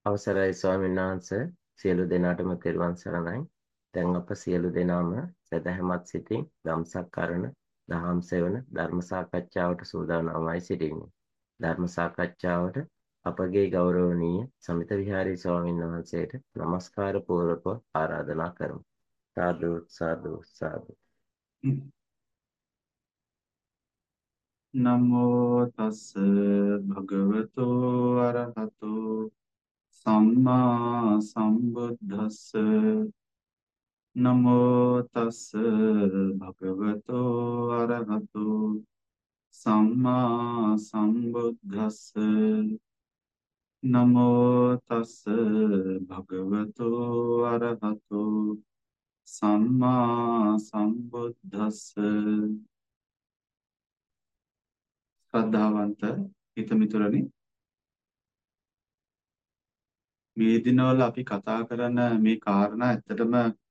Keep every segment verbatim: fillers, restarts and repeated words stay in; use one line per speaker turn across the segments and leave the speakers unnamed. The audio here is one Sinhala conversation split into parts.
අවසරයි ස්වාමීන් වහන්සේ සියලු දෙනාටම තෙරුවන් සරණයි. දැන් අප සියලු දෙනාම සදහැමත් සිතින් ධම්සක් කරන දහම් සෙවන ධර්ම සාකච්ඡාවට සූදානම්වයි සිටින්නේ. ධර්ම සාකච්ඡාවට අපගේ ගෞරවනීය සමිත විහාරී ස්වාමීන් වහන්සේට নমස්කාර පූර්වකව ආරාධනා කරමු. සාදු සාදු සාදු.
නමෝ තස් භගවතෝ අරහතෝ සම්මා සම්බුද්දස්ස නමෝ තස් භගවතෝ අරහතෝ සම්මා සම්බුද්දස්ස නමෝ තස් භගවතෝ අරහතෝ සම්මා සම්බුද්දස්ස ශ්‍රද්ධාවන්ත හිතමිතුරනි, මේ දිනවල අපි කතා කරන මේ කාරණා ඇත්තටම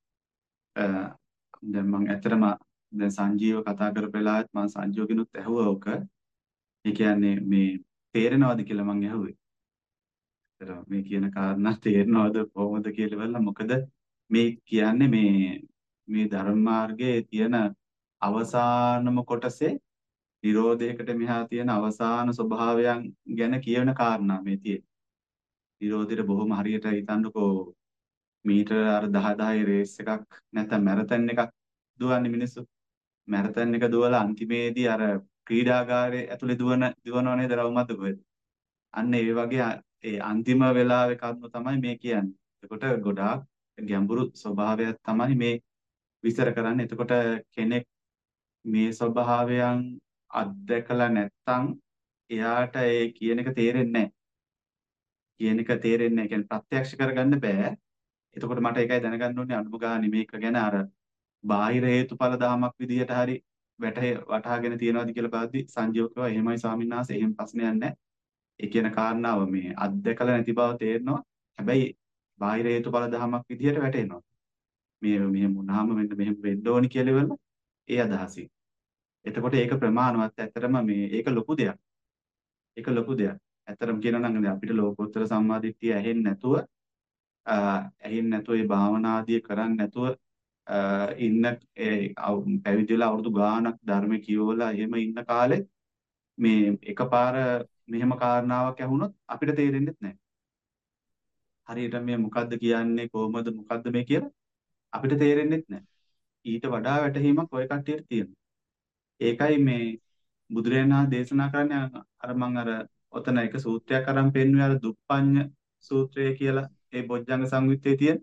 දැන් මම ඇත්තටම දැන් සංජීව කතා කරපු වෙලාවත් මම සංජීවගෙනුත් ඇහුවා ඔක. ඒ කියන්නේ මේ තේරෙනවද කියලා මම ඇහුවේ. ඇත්තටම මේ කියන කාරණා තේරෙනවද කොහොමද කියලා බලලා මොකද මේ කියන්නේ මේ මේ ධර්ම මාර්ගයේ තියෙන අවසානම කොටසේ නිරෝධයකට මෙහා තියෙන අවසාන ස්වභාවයන් ගැන කියවන කාරණා මේ තියෙන්නේ. නිරෝධයට බොහොම හරියට හිතන්නකෝ මීටර අර දහ දහයේ රේස් එකක් නැත්නම් මැරතන් එකක් දුවන්නේ මිනිස්සු. මැරතන් එක දුවලා අන්තිමේදී අර ක්‍රීඩාගාරයේ ඇතුලේ දුවන දුවනව නේද රවුමත් කොහෙද? අන්න ඒ වගේ ඒ අන්තිම වෙලාවේ කරුණු තමයි මේ කියන්නේ. එතකොට ගොඩාක් ගැඹුරු ස්වභාවයක් තමයි මේ විස්තර කරන්නේ. එතකොට කෙනෙක් මේ ස්වභාවයන් අත්දැකලා නැත්නම් එයාට ඒ කියන එක තේරෙන්නේ නැහැ. කියන එක තේරෙන්නේ නැහැ. කියන්නේ ප්‍රත්‍යක්ෂ කරගන්න බෑ. එතකොට මට ඒකයි දැනගන්න ඕනේ අනුභවගානි මේක ගැන අර බාහිර හේතුඵල ධමයක් විදිහට හරි වැටේ වටහාගෙන තියනවාද කියලා බලද්දි සංජීව කිව්වා එහෙමයි ස්වාමීන් වහන්සේ එහෙම ප්‍රශ්නයක් නැහැ. ඒ කියන කාරණාව මේ අත්දැකලා නැති බව තේරෙනවා. හැබැයි බාහිර හේතුඵල ධමයක් විදිහට වැටෙනවා. මේ මෙහෙම වුණාම මෙන්න මෙහෙම වෙන්න ඕනි කියලා ඉවරල ඒ අදහසින්. එතකොට ඒක ප්‍රමාණවත්. ඇත්තටම මේ ඒක ලොකු දෙයක්. ඒක ලොකු දෙයක්. ඇත්තටම කියනවා නම් අපිට ලෝකෝත්තර සම්මාදිට්ඨිය ඇහෙන්නේ නැතුව ඇහෙන්නේ නැතුව ඒ භාවනාදිය කරන්නේ නැතුව ඉන්න පැවිදිලා අවුරුදු ගාණක් ධර්ම කියවලා එහෙම ඉන්න කාලේ මේ එකපාර මෙහෙම කාරණාවක් ඇහුනොත් අපිට තේරෙන්නේ නැහැ. හරියට මේ මොකද්ද කියන්නේ කොහොමද මොකද්ද මේ කියලා අපිට තේරෙන්නේ නැහැ. ඊට වඩා වැටහීමක් ඔය කට්ටියට තියෙනවා. ඒකයි මේ බුදුරජාණන් වහන්සේ දේශනා කරන්නේ අර මං අර ඔතන එක සූත්‍රයක් අරන් පෙන්නුවේ අර දුප්පඤ්ඤ සූත්‍රය කියලා ඒ බොජ්ජංග සංයුත්තේ තියෙන.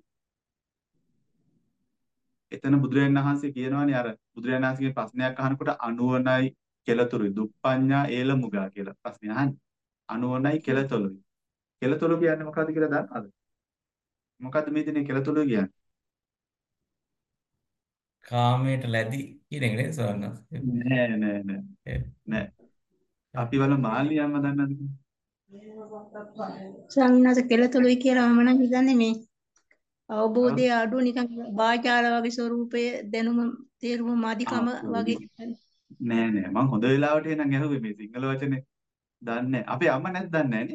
එතන බුදුරජාණන් වහන්සේ කියනවානේ අර බුදුරජාණන් වහන්සේගේ ප්‍රශ්නයක් අහනකොට අනුවණයි කෙලතුරුයි දුප්පඤ්ඤා ඒලමුගා කියලා ප්‍රශ්නය අහන්නේ. අනුවණයි කෙලතුරුයි. කෙලතුරු කියන්නේ මොකද්ද කියලා දන්නවද? මොකද්ද මේ දිනේ කෙලතුරු කියන්නේ?
කාමයට ලැබි කියන එක නේද සවන්නස්?
නෑ නෑ නෑ නෑ. අපි වල මාළි අම්ම දන්නවද?
ස්වාමීන් වහන්සේ කෙලතුළුයි කියලා මම නම් හිතන්නේ මේ
ඔව්.
අවබෝධය අඩු නිකන් වාචාල වගේ ස්වරූපයේ දැනුම තේරුම මදිකම වගේ
නෑ නෑ මං හොඳ වෙලාවට එනං ඇහුවේ මේ සිංහල වචනේ දන්නේ අපේ අම්මා නැත් දන්නේ නෑනේ.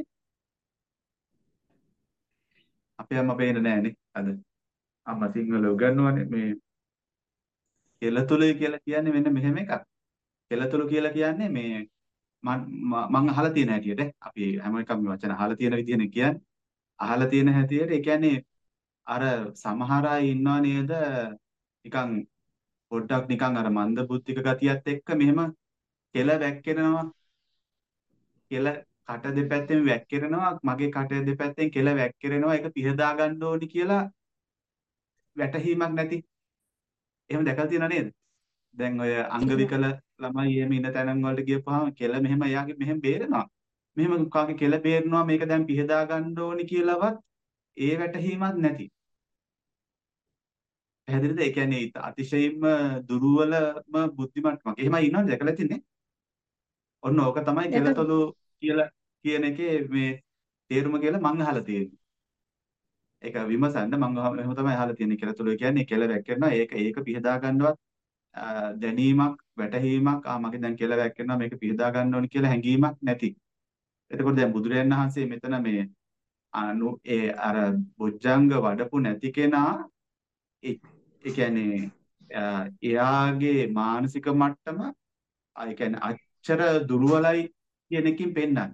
අපේ අම්මා පේන්නේ නෑනේ අද. අම්මා සිංහල උගන්වන්නේ මේ කෙලතුළුයි කියලා කියන්නේ මෙන්න මෙහෙම එකක්. කෙලතුළු කියලා කියන්නේ මේ මං අහලා තියෙන හැටියට අපි හැම එකම වචන අහලා තියෙන විදිහනේ කියන්නේ. අහලා තියෙන හැටියට ඒ කියන්නේ අර සමහර අය ඉන්නව නේද නිකන් පොඩ්ඩක් නිකන් අර මන්ද බුද්ධික ගතියත් එක්ක මෙහෙම කෙල වැක්කිරෙනවා. කෙල කට දෙපැත්තෙන් වැක්කිරෙනවා. මගේ කට දෙපැත්තෙන් කෙල වැක්කිරෙනවා. ඒක පිහදා ගන්න ඕනි කියලා වැටහීමක් නැති. එහෙම දැකලා තියෙනව නේද? දැන් ඔය අංග විකල ළමයි එහෙම ඉන්න තැනන් වලට ගියපුවාම කෙල මෙහෙම එයාගේ මෙහෙම බේරෙනවා. මෙහෙම කාගේ කෙල බේරෙනවා මේක දැන් පිහදා ගන්න ඕනි කියලාවත් ඒ වැටහීමක් නැති. පැහැදිලිද? ඒ කියන්නේ අතිශයින්ම දුර්වලම බුද්ධිමත්කමක්. එහෙමයි ඉන්නවද දැකලා තින්නේ? ඔන්න ඕක තමයි කෙලතොලු කියලා කියන එකේ මේ තේරුම කියලා මං අහලා තියෙන්නේ. ඒක විමසන්න මං එහෙම තමයි අහලා තියෙන්නේ. කෙලතොලු කියන්නේ කෙල වැක්කෙනවා. ඒක ඒක පිහදා ගන්නවත් දැනීමක් වැටහීමක් ආ මගේ දැන් කෙල වැක්කෙනවා මේක පිහදා ගන්න ඕනි කියලා හැඟීමක් නැති. එතකොට දැන් බුදුරජාණන් වහන්සේ මෙතන මේ අනු ඒ අර බොජ්ජංග වඩපු නැති කෙනා ඒ ඒ කියන්නේ අ, එයාගේ මානසික මට්ටම ඒ කියන්නේ අච්චර දුර්වලයි කියන එකකින් පෙන්නන්නේ.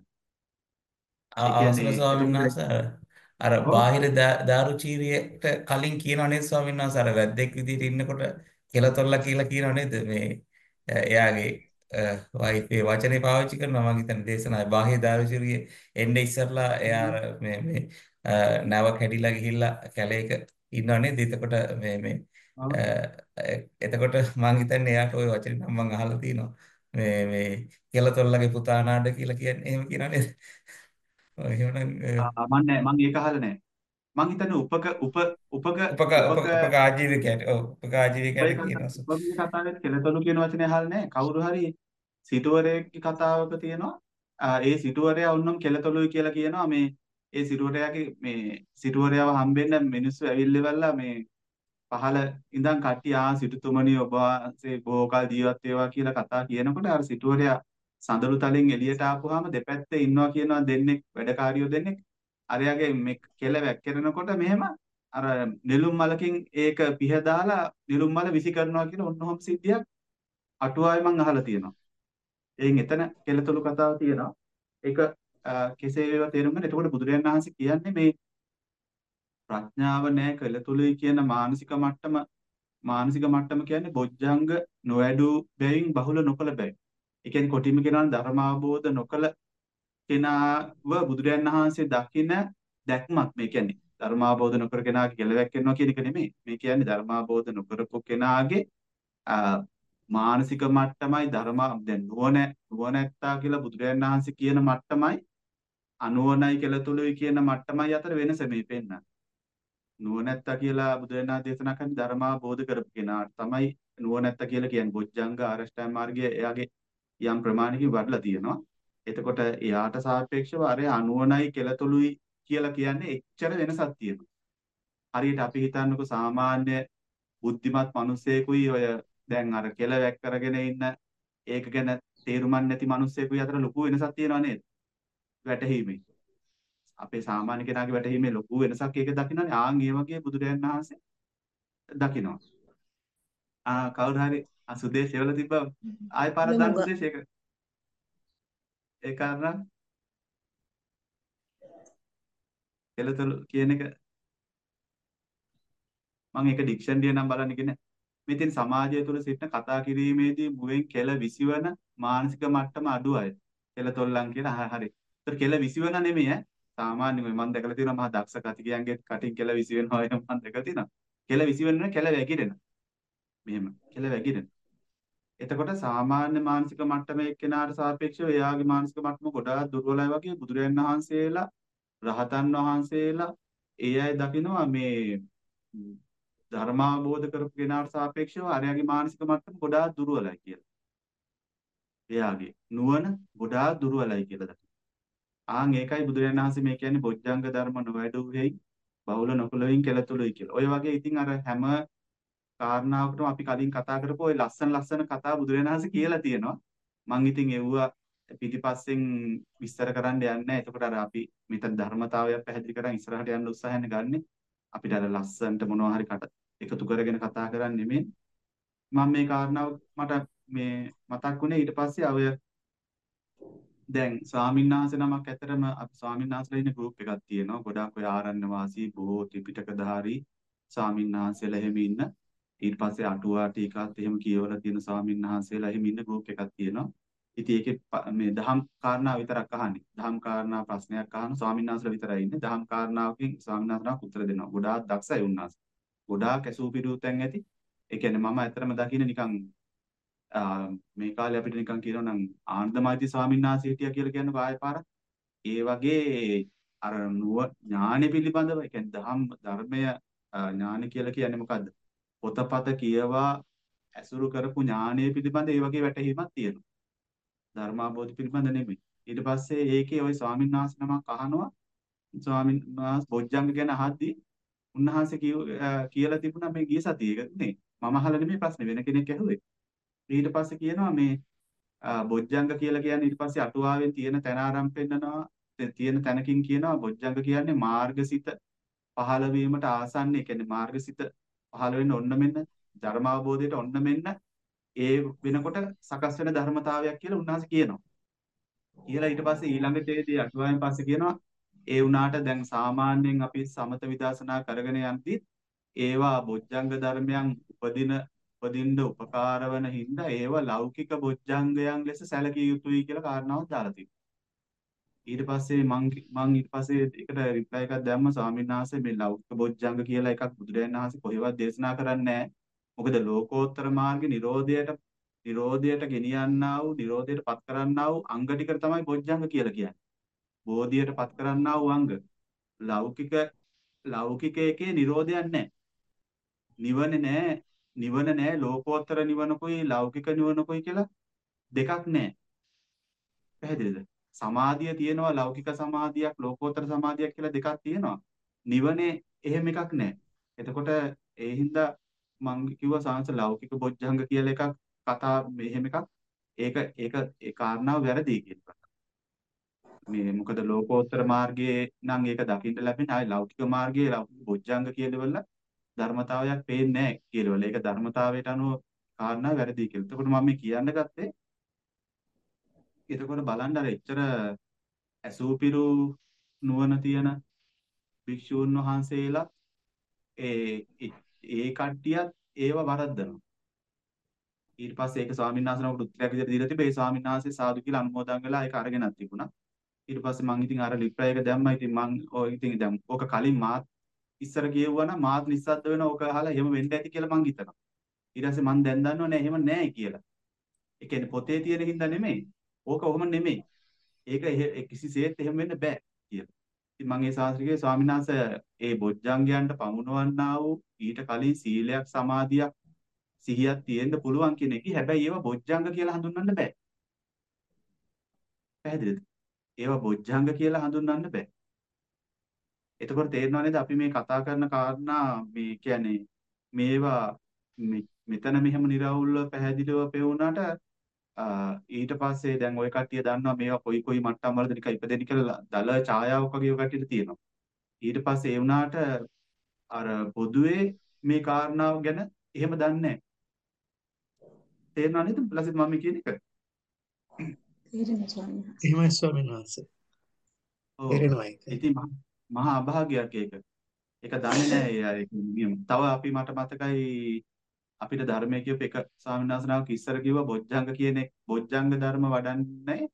අ-
ඒ
අවසර
කියන්නේ
ස්වාමීන්
එතකොට
වහන්සේ අර අර
ඔව්
බාහිර දා- දාරුචීරියට කලින් කියනව නේද ස්වාමීන් වහන්සේ අර වැද්දෙක් විදිහට ඉන්නකොට කෙලතොල්ලා කියලා කියනව නේද මේ අ, එයාගේ වයිෆේ වචනේ පාවිච්චි කරනවා මම හිතන්නේ දේශනාවේ බාහිර දාරුචීරිය එන්නේ ඉස්සරලා එයා අර මේ මේ අ, නැව කැඩිලා ගිහිල්ලා කැලේක ඉන්නව නේද එතකොට මේ මේ
ඔව්.
අ, එතකොට මම හිතන්නේ එයාට ওই වචනේ නම් මම අහලා තියෙනවා මේ මේ කෙලතොල්ලගේ පුතා නාඩ කියලා කියන්නේ එහෙම කියනව නේද ඔය එහෙමනම්
ආ, මම නෑ මම ඒක අහලා නෑ. මං හිතන්නේ උපක උප උපක
උපක උපක
උපක
උපක ආජීවකයට ඔව් උපක
ඔය
ආජීවකයට
කතා
කියනවා.
උපකගේ කතාවේ කෙලතොලු කියන වචනේ අහලා නෑ. කවුරු හරි සිටුවරයෙක්ගේ කතාවක තියෙනවා. ආ, ඒ සිටුවරයා වුණොම් කෙලතොලුයි කියලා කියනවා. මේ ඒ සිටුවරයාගේ මේ සිටුවරයාව හම්බෙන්න මිනිස්සු ඇවිල්ලිවලා මේ පහළ ඉඳන් කට්ටිය ආ සිටුතුමනි ඔබ වහන්සේ බොහෝ කල ජීවත් වේවා කියලා කතා කියනකොට අර සිටුවරයා සඳලු තලෙන් එළියට ආපුවාම දෙපැත්තේ ඉන්නවා කියනවා දෙන්නෙක් වැඩකාරියෝ දෙන්නෙක්. අරයාගේ මේ කෙල වැක්කිරෙනකොට මෙහෙම අර නිලුම් මලකින් ඒක පිහ දාලා නිලුම් මල විසි කරනවා කියන ඔන්නෝම සිද්ධියක් අටුවාවේ මං අහලා තියෙනවා. එයින් එතන කෙලතුළු කතාව තියෙනවා. ඒක අ, කෙසේ වේවා තේරුම් ගන්න. එතකොට බුදුරජාණන් වහන්සේ කියන්නේ මේ ප්‍රඥාව නැහැ කෙලතුළුයි කියන මානසික මට්ටම මානසික මට්ටම කියන්නේ බොජ්ජංග නොවැඩු බැවින් බහුල නොකළ බැවින්. ඒ කියන්නේ කොටිම කියනවා නම් ධර්ම අවබෝධ නොකළ කෙනාව බුදුරජාණන් වහන්සේ දකින දැක්මක් මේ කියන්නේ ධර්ම අවබෝධ නොකර කෙනාගේ කෙලවැක් කරනවා කියන එක නෙමෙයි. මේ කියන්නේ ධර්ම අවබෝධ නොකරපු කෙනාගේ ආ, මානසික මට්ටමයි ධර්ම දැන් නුවණ නුවණැත්තා කියලා බුදුරජාණන් වහන්සේ කියන මට්ටමයි අනුවණයි කෙලතුළුයි කියන මට්ටමයි අතර වෙනස මේ පෙන්නන්නේ. නුවණැත්තා කියලා බුදුරජාණන් වහන්සේ දේශනා කරන ධර්ම අවබෝධ කරපු කෙනාට තමයි නුවණැත්තා කියලා කියන්නේ. බොජ්ජංග ආරෂ්ඨාංග මාර්ගය එයාගේ යම් ප්‍රමාණිකින් වඩලා තියෙනවා. එතකොට එයාට සාපේක්ෂව අර අනුවණයි කෙලතුළුයි කියලා කියන්නේ එච්චර වෙනසක් තියෙනවා. හරියට අපි හිතන්නකො සාමාන්‍ය බුද්ධිමත් මිනිස්සෙකුයි ඔය දැන් අර කෙල වැක් කරගෙන ඉන්න ඒක ගැන තේරුමක් නැති මිනිස්සෙකුයි අතර ලොකු වෙනසක් තියෙනවා නේද? වැටහීමේ. අපේ සාමාන්‍ය කෙනාගේ වැටහීමේ ලොකු වෙනසක් ඒක දකින්නනේ. ආන් ඒ වගේ බුදුරජාණන් වහන්සේ දකිනවා. ආ කවුරු හරි ආ සුදේශ එවල තිබ්බ ආය පාරක් දාන්න
ලොමුග
සුදේශ ඒක ඒ කාරණා කෙලතුළු කියන එක මම ඒක ඩික්ෂනරිය නම් බලන්න ඉගෙන මෙතෙන් සමාජය තුළ සිටින කතා කිරීමේදී මුවෙන් කෙල විසිවන මානසික මට්ටම අඩු අය කෙලතොල්ලන් කියලා හ- හරි. ඒතර කෙල විසිවන නෙමෙයි ඈ. සාමාන්‍යයෙන් මම දැකලා තියෙනවා මහා දක්ෂ කතිකයන්ගේ කටින් කෙල විසිවෙනවා එහෙම මම දැකලා තියෙනවා. කෙල විසිවෙන්නේ කෙල වැగిරෙන. මෙහෙම කෙල වැగిරෙන. එතකොට සාමාන්‍ය මානසික මට්ටමේ එක්කෙනාට සාපේක්ෂව එයාගේ මානසික මට්ටම ගොඩාක් දුර්වලයි වගේ බුදුරජාණන් වහන්සේලා රහතන් වහන්සේලා ඒ අය දකිනවා මේ ම්, ධර්මාවබෝධ කරපු කෙනාට සාපේක්ෂව අරයාගේ මානසික මට්ටම ගොඩාක් දුර්වලයි කියලා. එයාගේ නුවණ ගොඩාක් දුර්වලයි කියලා දකිනවා. ආන් ඒකයි බුදුරජාණන් වහන්සේ මේ කියන්නේ බොජ්ජංග ධර්ම නොවැඩු වෙයි බහුල නොකළවින් කෙලතුළුයි කියලා. ඔය වගේ ඉතින් අර හැම කාරණාවකටම අපි කලින් කතා කරපු ওই ලස්සන ලස්සන කතා බුදුරජාණන් වහන්සේ කියලා තියෙනවා. මං ඉතින් එව්වා පිටිපස්සෙන් විස්තර කරන්න යන්නේ නැහැ. එතකොට අර අපි මෙතන ධර්මතාවයක් පැහැදිලි කරන් ඉස්සරහට යන්න උත්සාහයන් ගන්නෙ. අපිට අර ලස්සනට මොනවා හරි කට එකතු කරගෙන කතා කරන්නේ නෙමෙයි. මම මේ කාරණාව මට මේ මතක් වුණේ ඊට පස්සේ අය දැන් ස්වාමීන් වහන්සේ නමක් ඇතරම අපි ස්වාමීන් වහන්සේලා ඉන්න ගෲප් එකක් තියෙනවා. ගොඩාක් ඔය ආරණ්‍ය වාසී බොහෝ ත්‍රිපිටකධාරී ස්වාමීන් වහන්සේලා එහෙම ඉන්න. ඊට පස්සේ අටුවා ටීකාත් එහෙම කියවලා තියෙන ස්වාමීන් වහන්සේලා එහෙම ඉන්න ගෲප් එකක් තියෙනවා. ඉතින් ඒකේ ප- මේ දහම් කාරණා විතරක් අහන්නේ. දහම් කාරණා ප්‍රශ්නයක් අහන ස්වාමීන් වහන්සේලා විතරයි ඉන්නේ. දහම් කාරණාවකින් ස්වාමීන් වහන්සේලා උත්තර දෙනවා. ගොඩාක් දක්ෂයි උන්වහන්සේ. ගොඩාක් ඇසූ පිරූ තැන් ඇති. ඒ කියන්නේ මම ඇත්තටම දකින්න නිකන් ආ, මේ කාලේ අපිට නිකන් කියනවා නම් ආනන්දමයිති ස්වාමීන් වහන්සේ හිටියා කියලා කියන්නකො ආයෙ පාරක්. ඒ වගේ අර නුව ඥානෙ පිළිබඳව ඒ කියන්නේ දහම් ධර්මය ආ, ඥානෙ කියලා කියන්නේ මොකද්ද? පොතපත කියවා ඇසුරු කරපු ඥානය පිළිබඳ ඒ වගේ වැටහීමක් තියෙනවා. ධර්මාබෝධ පිළිබඳ නෙමෙයි. ඊට පස්සේ ඒකේ ওই ස්වාමීන් වහන්සේ නමක් අහනවා ස්වාමීන් වහන්සේ බොජ්ජංග ගැන අහද්දී උන්වහන්සේ කිය කියලා තිබුණා මේ ගිය සතියේ නේ මම අහලා නෙමෙයි ප්‍රශ්නේ වෙන කෙනෙක් ඇහුවේ. ඊට පස්සේ කියනවා මේ ආ, බොජ්ජංග කියලා කියන්නේ ඊට පස්සේ අටුවාවෙන් තියෙන තැන ආරම්භ පෙන්නනවා තියෙන තැනකින් කියනවා බොජ්ජංග කියන්නේ මාර්ගසිත පහළ වීමට ආසන්න. ඒ කියන්නේ මාර්ගසිත පහළ වෙන්න ඔන්න මෙන්න ධර්මාවබෝධයට ඔන්න මෙන්න ඒ වෙනකොට සකස් වෙන ධර්මතාවයක් කියලා උන්වහන්සේ කියනවා. කියලා ඊට පස්සේ ඊළඟට ඒදී අටුවාවෙන් පස්සේ කියනවා ඒ වුණාට දැන් සාමාන්‍යයෙන් අපි සමත විදර්ශනා කරගෙන යද්දි ඒවා බොජ්ජංග ධර්මයන් උපදින උපදින්න උපකාර වන හින්දා ඒවා ලෞකික බොජ්ජංගයන් ලෙස සැලකිය යුතුයි කියලා කාරණාවක් දාලා තියෙනවා. ඊට පස්සේ මං මං ඊට පස්සේ ඒකට රිප්ලයි එකක් දැම්ම ස්වාමීන් වහන්සේ මේ ලෞකික බොජ්ජංග කියලා එකක් බුදුරජාණන් වහන්සේ කොහෙවත් දේශනා කරන්නේ නැහැ. මොකද ලෝකෝත්තර මාර්ගේ නිරෝධයට නිරෝධයට ගෙනියන්නා වූ නිරෝධයට පත් කරන්නා වූ අංග ටික තමයි බොජ්ජංග කියලා කියන්නේ. බෝධියට පත් කරන්නා වූ අංග. ලෞකික ලෞකික එකේ නිරෝධයක් නැහැ. නිවන නැහැ. නිවන නැහැ. ලෝකෝත්තර නිවනකුයි ලෞකික නිවනකුයි කියලා දෙකක් නැහැ. පැහැදිලිද? සමාධිය තියෙනවා ලෞකික සමාධියක් ලෝකෝත්තර සමාධියක් කියලා දෙකක් තියෙනවා. නිවනේ එහෙම එකක් නැහැ. එතකොට ඒ හින්දා මම කිව්වා සාංශ ලෞකික බොජ්ජංග කියලා එකක් කතා මෙහෙම එකක් ඒක ඒක ඒ කාරණාව වැරදි කියලා. මේ මොකද ලෝකෝත්තර මාර්ගයේ නම් ඒක දකින්න ලැබෙන ආයි ලෞකික මාර්ගයේ ලෞකික බොජ්ජංග කියලාවල ධර්මතාවයක් පේන්නේ නැහැ කියලාවල. ඒක ධර්මතාවයට අනුව කාරණා වැරදි කියලා. එතකොට මම මේ කියන්න ගත්තේ එතකොට බලන්න අර එච්චර ඇසූපිරු නුවණ තියෙන භික්ෂූන් වහන්සේලා ඒ ඒ කට්ටියත් ඒව වරද්දනවා. ඊට පස්සේ ඒක ස්වාමීන් වහන්සේනකට උත්තරයක් විදිහට දීලා තිබේ. ඒ ස්වාමීන් වහන්සේ සාදු කියලා අනුමෝදන් වෙලා ඒක අරගෙනත් තිබුණා. ඊට පස්සේ මම ඉතින් අර රිප්ලයි එක දැම්මා. ඉතින් මම ඔය ඉතින් දැන් ඕක කලින් මාත් ඉස්සර කියුවා නම් මාත් නිස්සද්ද වෙනවා. ඕක අහලා එහෙම වෙන්න ඇති කියලා මං හිතනවා. ඊට පස්සේ මං දැන් දන්නව නෑ එහෙම නෑ කියලා. ඒ කියන්නේ පොතේ තියෙන හින්දා නෙමෙයි. ඕක ඔහොම නෙමෙයි. ඒක කිසිසේත් එහෙම වෙන්න බෑ කියලා. ඉතින් මම ඒ ශාස්ත්‍රිකේ ස්වාමීන් වහන්සේ ඒ බොජ්ජංගයන්ට පමුණවන්නා වූ ඊට කලින් සීලයක් සමාධියක් සිහියක් තියෙන්න පුළුවන් කියන එක. හැබැයි ඒවා බොජ්ජංග කියලා හඳුන්වන්න බෑ. පැහැදිලිද? ඒවා බොජ්ජංග කියලා හඳුන්වන්න බෑ. එතකොට තේරෙනව නේද අපි මේ කතා කරන කාරණා මේ කියන්නේ මේවා මෙතන මෙහෙම निराවුල්ව පැහැදිලිව පෙවුනාට ඊට පස්සේ දැන් ওই කට්ටිය දන්නවා මේවා කොයි කොයි මට්ටම් වලද නිකන් ඉපදෙන්න කියලා දල ඡායාවක් වගේ ඔය කට්ටියට තියෙනවා. ඊට පස්සේ ඒ වුණාට අර පොදුවේ මේ කාරණාව ගැන එහෙම දන්නේ නැහැ. තේරෙනව නේද? ලසිත මම කියන එක.
තේරෙනවා ස්වාමීන් වහන්සේ.
එහෙමයි ස්වාමීන් වහන්සේ.
ඔව්.
තේරෙනවා ඒක.
ඉතින් මහා අභාග්‍යයක් ඒක. ඒක දන්නේ නැහැ ඒ තව අපි මට මතකයි අපිට ධර්මයේ කියප එක ස්වාමීන් වහන්සේනාවක් ඉස්සර කිව්වා බොජ්ජංග කියන බොජ්ජංග ධර්ම වඩන්නේ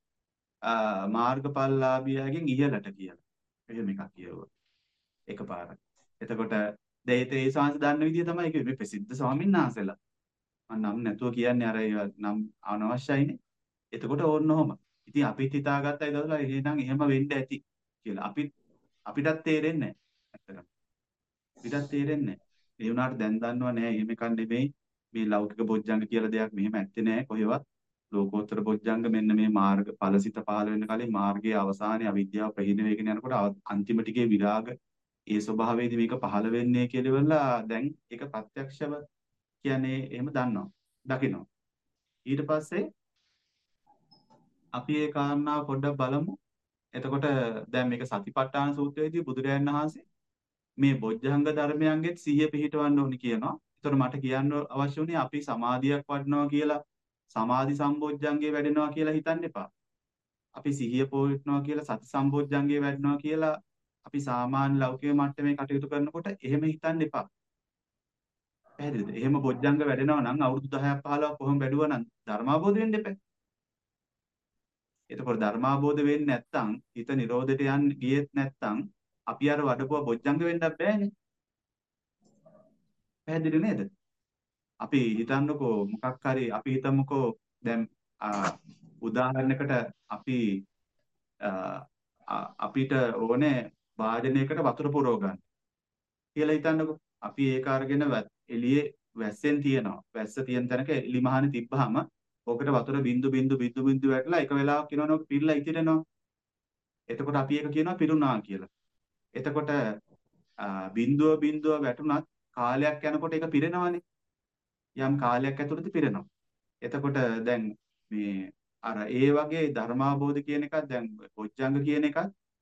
මාර්ගඵලලාභියාගෙන් ඉහළට කියලා. එහෙම එකක් කියවුවා. එකපාරක්. එතකොට දෙයිත ඒ ශාංශ දන්න විදිය තමයි කිව්වේ. මේ ප්‍රසිද්ධ ස්වාමීන් වහන්සේලා. මම නම් නැතුව කියන්නේ අර නම් අනවශ්‍යයිනේ. එතකොට ඕන්න ඔහම. ඉතින් අපිත් හිතාගත්තා ඒ දවස්වල එහෙනම් එහෙම වෙන්න ඇති කියලා. අපිත් අපිටත් තේරෙන්නේ නැහැ. අපිටත් තේරෙන්නේ නැහැ. ඒ වුණාට දැන් දන්නව නෑ එහෙම එකක් නෙමෙයි. මේ ලෞකික බොජ්ජංග කියලා දෙයක් මෙහෙම ඇත්තේ නෑ කොහෙවත්. ලෝකෝත්තර බොජ්ජංග මෙන්න මේ මාර්ග ඵලසිත පහළ වෙන්න කලින් මාර්ගයේ අවසානයේ අවිද්‍යාව ප්‍රහීන වෙගෙන යනකොට අන්තිම ටිකේ විරාග ඒ ස්වභාවයේදී මේක පහළ වෙන්නේ කියලා ඉවරලා දැන් ඒක ප්‍රත්‍යක්ෂව කියන්නේ එහෙම දන්නවා. දකිනවා. ඊට පස්සේ අපි ඒ කාරණාව පොඩ්ඩක් බලමු. එතකොට දැන් මේක සතිපට්ඨාන සූත්‍රයේදී බුදුරජාණන් වහන්සේ මේ බොජ්ජංග ධර්මයන්ගෙත් සිහිය පිහිටවන්න ඕනි කියනවා. ඒතර මට කියන්න අවශ්‍ය වුණේ අපි සමාධියක් වඩනවා කියලා සමාධි සම්බොජ්ජංගේ වැඩෙනවා කියලා හිතන්න එපා. අපි සිහිය පොවටනවා කියලා සති සම්බොජ්ජංගේ වැඩෙනවා කියලා අපි සාමාන්‍ය ලෞකික මට්ටමේ කටයුතු කරනකොට එහෙම හිතන්න එපා. පැහැදිලිද? එහෙම බොජ්ජංග වැඩෙනවා නම් අවුරුදු දහයක් පහළොවක් කොහොම වැඩුවා නම් ධර්මාබෝධ වෙන්න එපා. එතකොට ධර්මාබෝධ වෙන්නේ නැත්නම් හිත නිරෝධයට යන්න ගියෙත් නැත්නම් අපි අර වඩපුවා බොජ්ජංග වෙන්නත් බෑනේ. පැහැදිලි නේද? අපි හිතන්නකෝ මොකක් හරි අපි හිතමුකෝ දැන් උදාහරණයකට අපි අපිට ඕනේ වාදනයකට වතුර පුරව ගන්න කියලා හිතන්නකෝ. අපි ඒක අරගෙන එළියේ වැස්සෙන් තියනවා. වැස්ස තියෙන තැනක එලි මහනේ තිබ්බහම ඕකට වතුර බින්දු බින්දු බින්දු බින්දු වැටලා එක වෙලාවක් කියනවනේ පිරලා ඉතිරෙනවා. එතකොට අපි ඒක කියනවා පිරුණා කියලා. එතකොට බින්දුව බින්දුව වැටුණත් කාලයක් යනකොට ඒක පිරෙනවනේ. යම් කාලයක් ඇතුළත පිරෙනවා. එතකොට දැන් මේ අර ඒ වගේ ධර්මාබෝධ කියන එකත් දැන් බොජ්ජංග කියන එකත්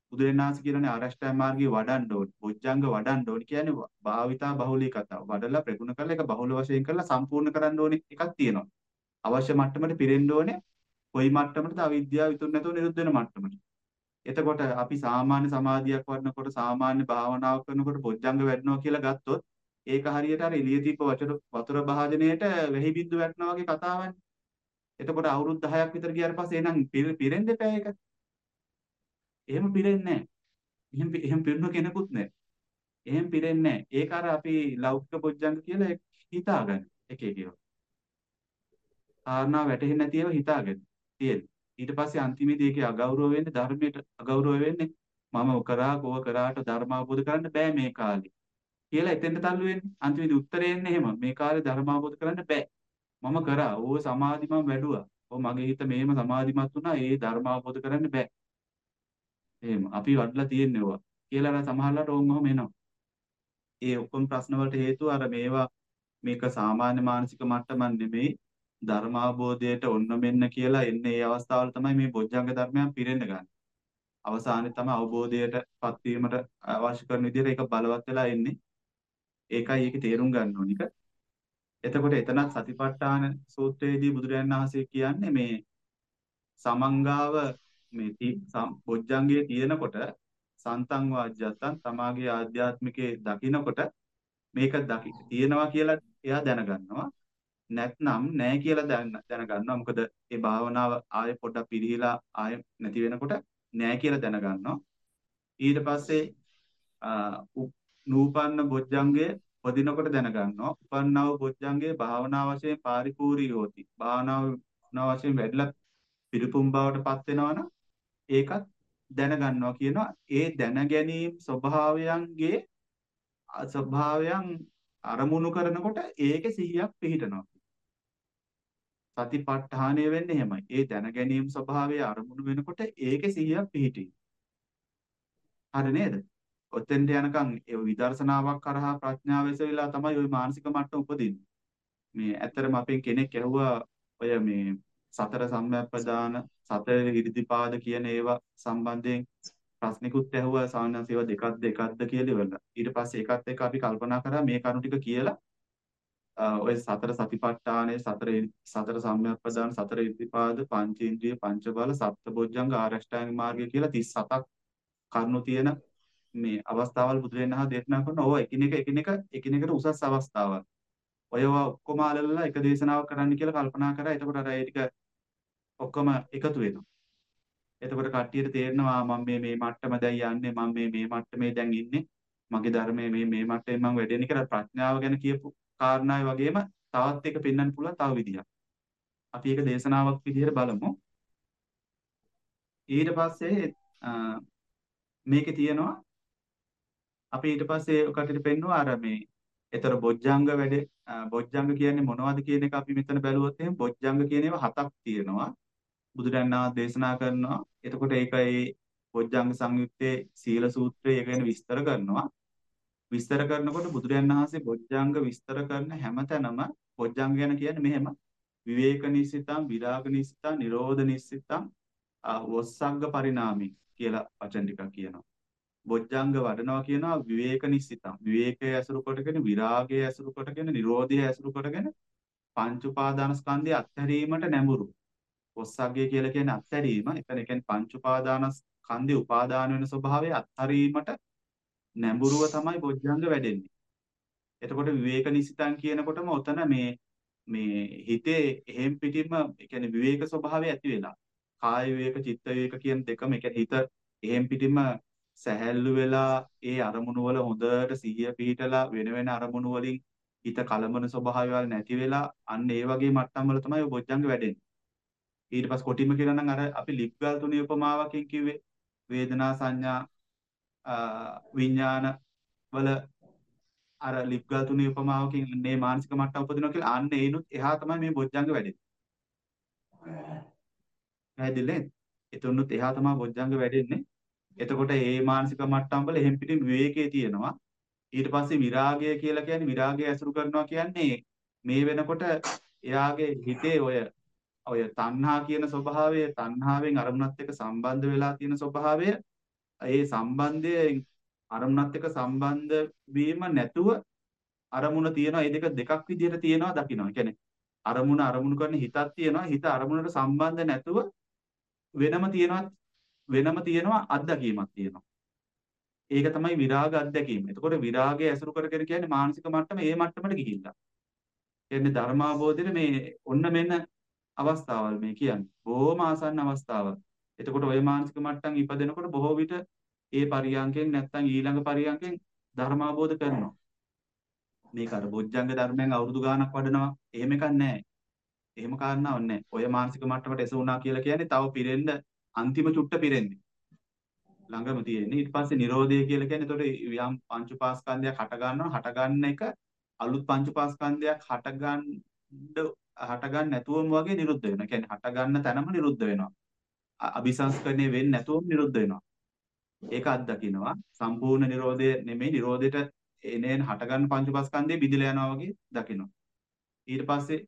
බුදුරණාහි කියනනේ ආරෂ්ඨාංග මාර්ගයේ වඩන්න ඕනේ. බොජ්ජංග වඩන්න ඕනේ කියන්නේ භාවිතා බහුලී කතාව. වඩලා ප්‍රගුණ කරලා ඒක බහුල වශයෙන් කරලා සම්පූර්ණ කරන්න ඕනේ එකක් තියෙනවා. අවශ්‍ය මට්ටමට පිරෙන්න ඕනේ. කොයි මට්ටමටද අවිද්‍යාව ඉතුරු නැතුව නිරුද්ධ වෙන මට්ටමට. එතකොට අපි සාමාන්‍ය සමාධියක් වඩනකොට සාමාන්‍ය භාවනාවක් කරනකොට බොජ්ජංග වැඩනවා කියලා ගත්තොත් ඒක හරියට අර එළිය තිබ්බ වතුර වතුර භාජනයේට වෙහි බින්දු වැටෙනවා වගේ කතාවක්නේ. එතකොට අවුරුදු දහයක් විතර ගියාට පස්සේ එනං පිරෙන්න එපා ඒක. එහෙම පිරෙන්නේ නැහැ. එහෙම එහෙම පිරුණු කෙනෙකුත් නැහැ. එහෙම පිරෙන්නේ නැහැ. ඒක අර අපි ලෞකික බොජ්ජංග කියලා හිතාගන්න එක එක ඒවා. කාරණා වැටහෙන්නේ නැති ඒවා හිතාගන්න තියෙන්නේ. ඊට පස්සේ අන්තිමේදී ඒකේ අගෞරව වෙන්නේ ධර්මයට අගෞරව වෙන්නේ මම කරා කෝව කරාට ධර්ම අවබෝධ කරන්න බෑ මේ කාලේ කියලා එතෙන්ට තල්ලු වෙන්නේ. අන්තිමේදී උත්තරේ එන්නේ එහෙම මේ කාලේ ධර්ම අවබෝධ කරන්න බෑ. මම කරා ඕව සමාධි මම වැඩුවා. ඕ මගේ හිත මේම සමාධිමත් වුණා ඒ ධර්ම අවබෝධ කරන්න බෑ. එහෙම අපි වඩලා තියෙන්නේ ඕවා කියලා අර සමහරලාට ඕම් ඔහම එනවා. ඒ ඔක්කොම ප්‍රශ්න වලට හේතුව අර මේවා මේක සාමාන්‍ය මානසික මට්ටමක් නෙමෙයි ධර්මාබෝධයට ඔන්න මෙන්න කියලා එන්නේ ඒ අවස්ථාවල තමයි මේ බොජ්ජංග ධර්මයන් පිරෙන්න ගන්න. අවසානයේ තමයි අවබෝධයටපත් වීමට අවශ්‍ය කරන විදිහට ඒක බලවත් වෙලා එන්නේ. ඒකයි ඒකේ තේරුම් ගන්න ඕන එක. එතකොට එතනත් සතිපට්ඨාන සූත්‍රයේදී බුදුරජාණන් වහන්සේ කියන්නේ මේ සමංගාව මේ බොජ්ජංගයේ තියෙනකොට සන්තං වාජ්ජත්තං තමාගේ ආධ්‍යාත්මිකේ දකින්නකොට මේක දකි තියෙනවා කියලා එයා දැනගන්නවා. නැත්නම් නැහැ කියලා දැනගන්නවා. මොකද ඒ භාවනාව ආයෙ පොඩ්ඩක් පිළිහිලා ආයෙ නැති වෙනකොට නැහැ කියලා දැනගන්නවා. ඊට පස්සේ නූපන්න බොජ්ජංගයේ පදිනකොට දැනගන්නවා. උපන්නව බොජ්ජංගයේ භාවනා වශයෙන් පාරිපූර්ණී හොති. භාවනාව වශයෙන් වැඩිලා පිළිපුම් බවට පත් වෙනවනම් ඒකත් දැනගන්නවා කියනවා. ඒ දැන ගැනීම ස්වභාවයන්ගේ ස්වභාවයන් අරමුණු කරනකොට ඒකේ සිහියක් පිහිටනවා. සතිපට්ඨානය වෙන්නේ එහෙමයි. ඒ දැන ගැනීම ස්වභාවය අරමුණු වෙනකොට ඒකේ සිහියක් පිහිටි. හරි නේද? ඔතෙන්ට යනකම් ඒ විදර්ශනාවක් කරහා ප්‍රඥාව වෙසවිලා තමයි ওই මානසික මට්ටම උපදින්නේ. මේ ඇත්තරම අපෙන් කෙනෙක් ඇහුවා ඔය මේ සතර සම්‍යක්පදාන සතර ඉරිදිපාද කියන ඒවා සම්බන්ධයෙන් ප්‍රශ්නිකුත් ඇහුවා සාමාන්‍යයෙන් ඒවා දෙකක්ද එකක්ද කියලා ඉවරලා. ඊට පස්සේ ඒකත් එක්ක අපි කල්පනා කරා මේ කරුණු ටික කියලා ඔය සතර සතිපට්ඨානයේ සතර සතර සම්‍යක්පදාන සතර ඉරිදිපාද පංචේන්ද්‍රිය පංච බල සප්තබොජ්ජංග ආරෂ්ඨාංග මාර්ගය කියලා තිස් හතක් කරුණු තියෙන මේ අවස්ථාවල් බුදුරජාණන් වහන්සේ දේශනා කරන ඕවා එකිනෙක එකිනෙක එකිනෙකට උසස් අවස්ථාවක්. ඔයවා ඔක්කොම අලලලා එක දේශනාවක් කරන්න කියලා කල්පනා කරා. එතකොට අර ඒ ටික ඔක්කොම එකතු වෙනවා. එතකොට කට්ටියට තේරෙනවා මම මේ මේ මට්ටම දැන් යන්නේ මම මේ මේ මට්ටමේ දැන් ඉන්නේ මගේ ධර්මයේ මේ මේ මට්ටමේ මම වැඩෙන්නේ කියලා ප්‍රඥාව ගැන කියපු කාරණාවේ වගේම තවත් එක පෙන්වන්න පුළුවන් තව විදියක්. අපි ඒක දේශනාවක් විදිහට බලමු. ඊට පස්සේ මේකේ තියෙනවා අපි ඊට පස්සේ කටට පෙන්නුවා අර මේ ඒතර බොජ්ජංග වැඩේ බොජ්ජංග කියන්නේ මොනවද කියන එක අපි මෙතන බැලුවොත් එහෙනම් බොජ්ජංග කියන ඒවා හතක් තියෙනවා. බුදුරජාණන් වහන්සේ දේශනා කරනවා. එතකොට ඒක ඒ බොජ්ජංග සංයුත්තේ සීල සූත්‍රයේ ඒක ගැන විස්තර කරනවා. විස්තර කරනකොට බුදුරජාණන් වහන්සේ බොජ්ජංග විස්තර කරන හැමතැනම බොජ්ජංග ගැන කියන්නේ මෙහෙම විවේක නිස්සිතං විරාග නිස්සිතං නිරෝධ නිස්සිතං වොස්සග්ග පරිණාමී කියලා වචන ටිකක් කියනවා. බොජ්ජංග වඩනවා කියනවා විවේක නිස්සිතං විවේකයේ ඇසුරු කොටගෙන විරාගයේ ඇසුරු කොටගෙන නිරෝධයේ ඇසුරු කොටගෙන පංච උපාදාන ස්කන්ධය අත්හැරීමට නැඹුරු. වොස්සග්ගය කියලා කියන්නේ අත්හැරීම. එතන කියන්නේ පංච උපාදාන ස්කන්ධය උපාදාන වෙන ස්වභාවය අත්හැරීමට නැඹුරුව තමයි බොජ්ජංග වැඩෙන්නේ. එතකොට විවේක නිසිතං කියනකොටම ඔතන මේ මේ හිතේ එහෙම් පිටින්ම ඒ කියන්නේ විවේක ස්වභාවය ඇති වෙලා. කාය විවේක, චිත්ත විවේක කියන දෙකම ඒ කියන්නේ හිත එහෙම් පිටින්ම සැහැල්ලු වෙලා ඒ අරමුණු වල හොඳට සිහිය පිහිටලා වෙන වෙන අරමුණු වලින් හිත කලබන ස්වභාවයල් නැති වෙලා අන්න ඒ වගේ මට්ටම් වල තමයි බොජ්ජංග වැඩෙන්නේ. ඊට පස්සේ කොටිම කියනවා නම් අර අපි ලිප්ගල් තුනේ උපමාවකින් කිව්වේ වේදනා සංඥා විඥාන වල අර ලිප්ගල් තුනේ උපමාවකින් මේ මානසික මට්ටම උපදිනවා කියලා අන්න ඒනුත් එහා තමයි මේ බොජ්ජංග වැඩෙන්නේ. පැහැදිලිද? එතනොත් එහා තමයි බොජ්ජංග වැඩෙන්නේ. එතකොට මේ මානසික මට්ටම් වල එහෙම් පිටින් විවේකයේ තියෙනවා. ඊට පස්සේ විරාගය කියලා කියන්නේ විරාගය ඇසුරු කරනවා කියන්නේ මේ වෙනකොට එයාගේ හිතේ ඔය ඔය තණ්හා කියන ස්වභාවය තණ්හාවෙන් අරමුණත් එක්ක සම්බන්ධ වෙලා තියෙන ස්වභාවය ඒ සම්බන්ධයෙන් අරමුණත් එක්ක සම්බන්ධ වීම නැතුව අරමුණ තියනවා. ඒ දෙක දෙකක් විදිහට තියනවා දකිනවා. කියන්නේ අරමුණ අරමුණු කරන හිතක් තියනවා. හිත අරමුණට සම්බන්ධ නැතුව වෙනම තියනවා වෙනම තියනවා අත්දැකීමක් තියෙනවා. ඒක තමයි විරාග අත්දැකීම. එතකොට විරාගය ඇසුරු කරගෙන කියන්නේ මානසික මට්ටම ඒ මට්ටමට ගිහිල්ලා. කියන්නේ ධර්මාබෝධයේ මේ ඔන්න මෙන්න අවස්ථාවල් මේ කියන්නේ. බොහොම ආසන්න අවස්ථාවල්. එතකොට ওই මානසික මට්ටම් ඉපදෙනකොට බොහෝ විට ඒ පරියන්කෙන් නැත්තම් ඊළඟ පරියන්කෙන් ධර්මාබෝධ කරනවා. මේක අර බොජ්ජංග ධර්මයන් අවුරුදු ගාණක් වඩනවා. එහෙම එකක් නැහැ. එහෙම කාරණාවක් නැහැ. ඔය මානසික මට්ටමට එස වුණා කියලා කියන්නේ තව පිරෙන්න අන්තිම චුට්ට පිරෙන්නේ. ළඟම තියෙන්නේ. ඊට පස්සේ Nirodha කියලා කියන්නේ එතකොට යම් පංච උපාස්කන්ධයක් හට ගන්නවා. හට ගන්න එක අලුත් පංච උපාස්කන්ධයක් හට ගන්න හට ගන්න නැතුවම වගේ නිරුද්ධ වෙනවා. කියන්නේ හට ගන්න තැනම නිරුද්ධ වෙනවා. අபிසංස්කරණය වෙන්නේ නැතුවම නිරුද්ධ වෙනවා. ඒක අත්දකින්නවා. සම්පූර්ණ Nirodha නෙමෙයි Nirodheට එනේන හට ගන්න පංච උපාස්කන්ධය බිඳලා යනවා වගේ දකිනවා. ඊට පස්සේ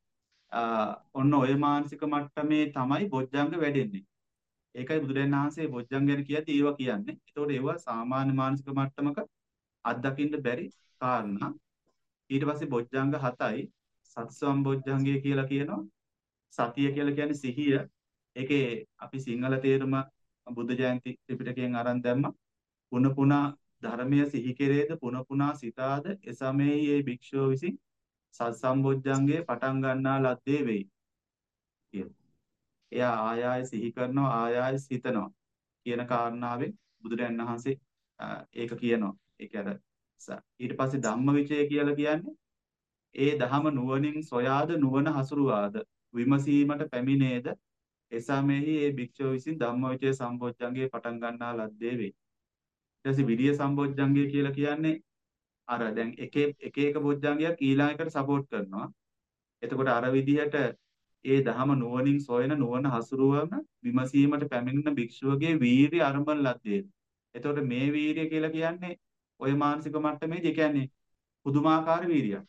ඔන්න ඔය මානසික මට්ටමේ තමයි බොජ්ජංග වැඩෙන්නේ. ඒකයි බුදුරජාණන් වහන්සේ බොජ්ජංග ගැන කියද්දී ඒවා කියන්නේ. ඒතකොට ඒවා සාමාන්‍ය මානසික මට්ටමක අත්දකින්න බැරි කාරණා. ඊට පස්සේ බොජ්ජංග හතයි සත්සම්බොජ්ජංගය කියලා කියනවා. සතිය කියලා කියන්නේ සිහිය. ඒකේ අපි සිංහල තේරුම බුද්ධ ජයන්ති ත්‍රිපිටකයෙන් අරන් දැම්මා. පුන පුනා ධර්මයේ සිහි කෙරේද පුන පුනා සිතාද එසමෙහි ඒ භික්ෂුව විසින් සත්සම්බොජ්ජංගයේ පටන් ගන්නා ලද්දේ වෙයි කියලා. එයා ආය ආය සිහි කරනවා ආය ආය හිතනවා කියන කාරණාවෙන් බුදුරජාණන් වහන්සේ ඒක කියනවා. ඒක අර ඊට පස්සේ ධම්මවිචය කියලා කියන්නේ ඒ දහම නුවණින් සොයාද නුවණ හසුරුවාද විමසීමට පැමිණේද එසමෙහි ඒ භික්ෂුව විසින් ධම්මවිචය සම්බොජ්ජංගයේ පටන් ගන්නා ලද්දේ වෙයි. ඊට පස්සේ විරිය සම්බොජ්ජංගය කියලා කියන්නේ අර දැන් එක එක එක බොජ්ජංගයක් ඊළඟකට සපෝට් කරනවා. එතකොට අර විදිහට ඒ දහම නුවණින් සොයන නුවණ හසුරුවන විමසීමට පැමිණෙන භික්ෂුවගේ වීරිය අරඹන ලද්දේ. එතකොට මේ වීරිය කියලා කියන්නේ ඔය මානසික මට්ටමේදී කියන්නේ පුදුමාකාර වීරියක්.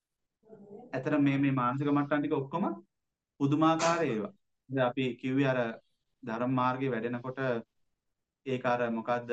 ඇතර මේ මේ මානසික මට්ටම් ටික ඔක්කොම පුදුමාකාර ඒවා. දැන් අපි කිව්වේ අර ධර්ම මාර්ගේ වැඩෙනකොට ඒක අර මොකද්ද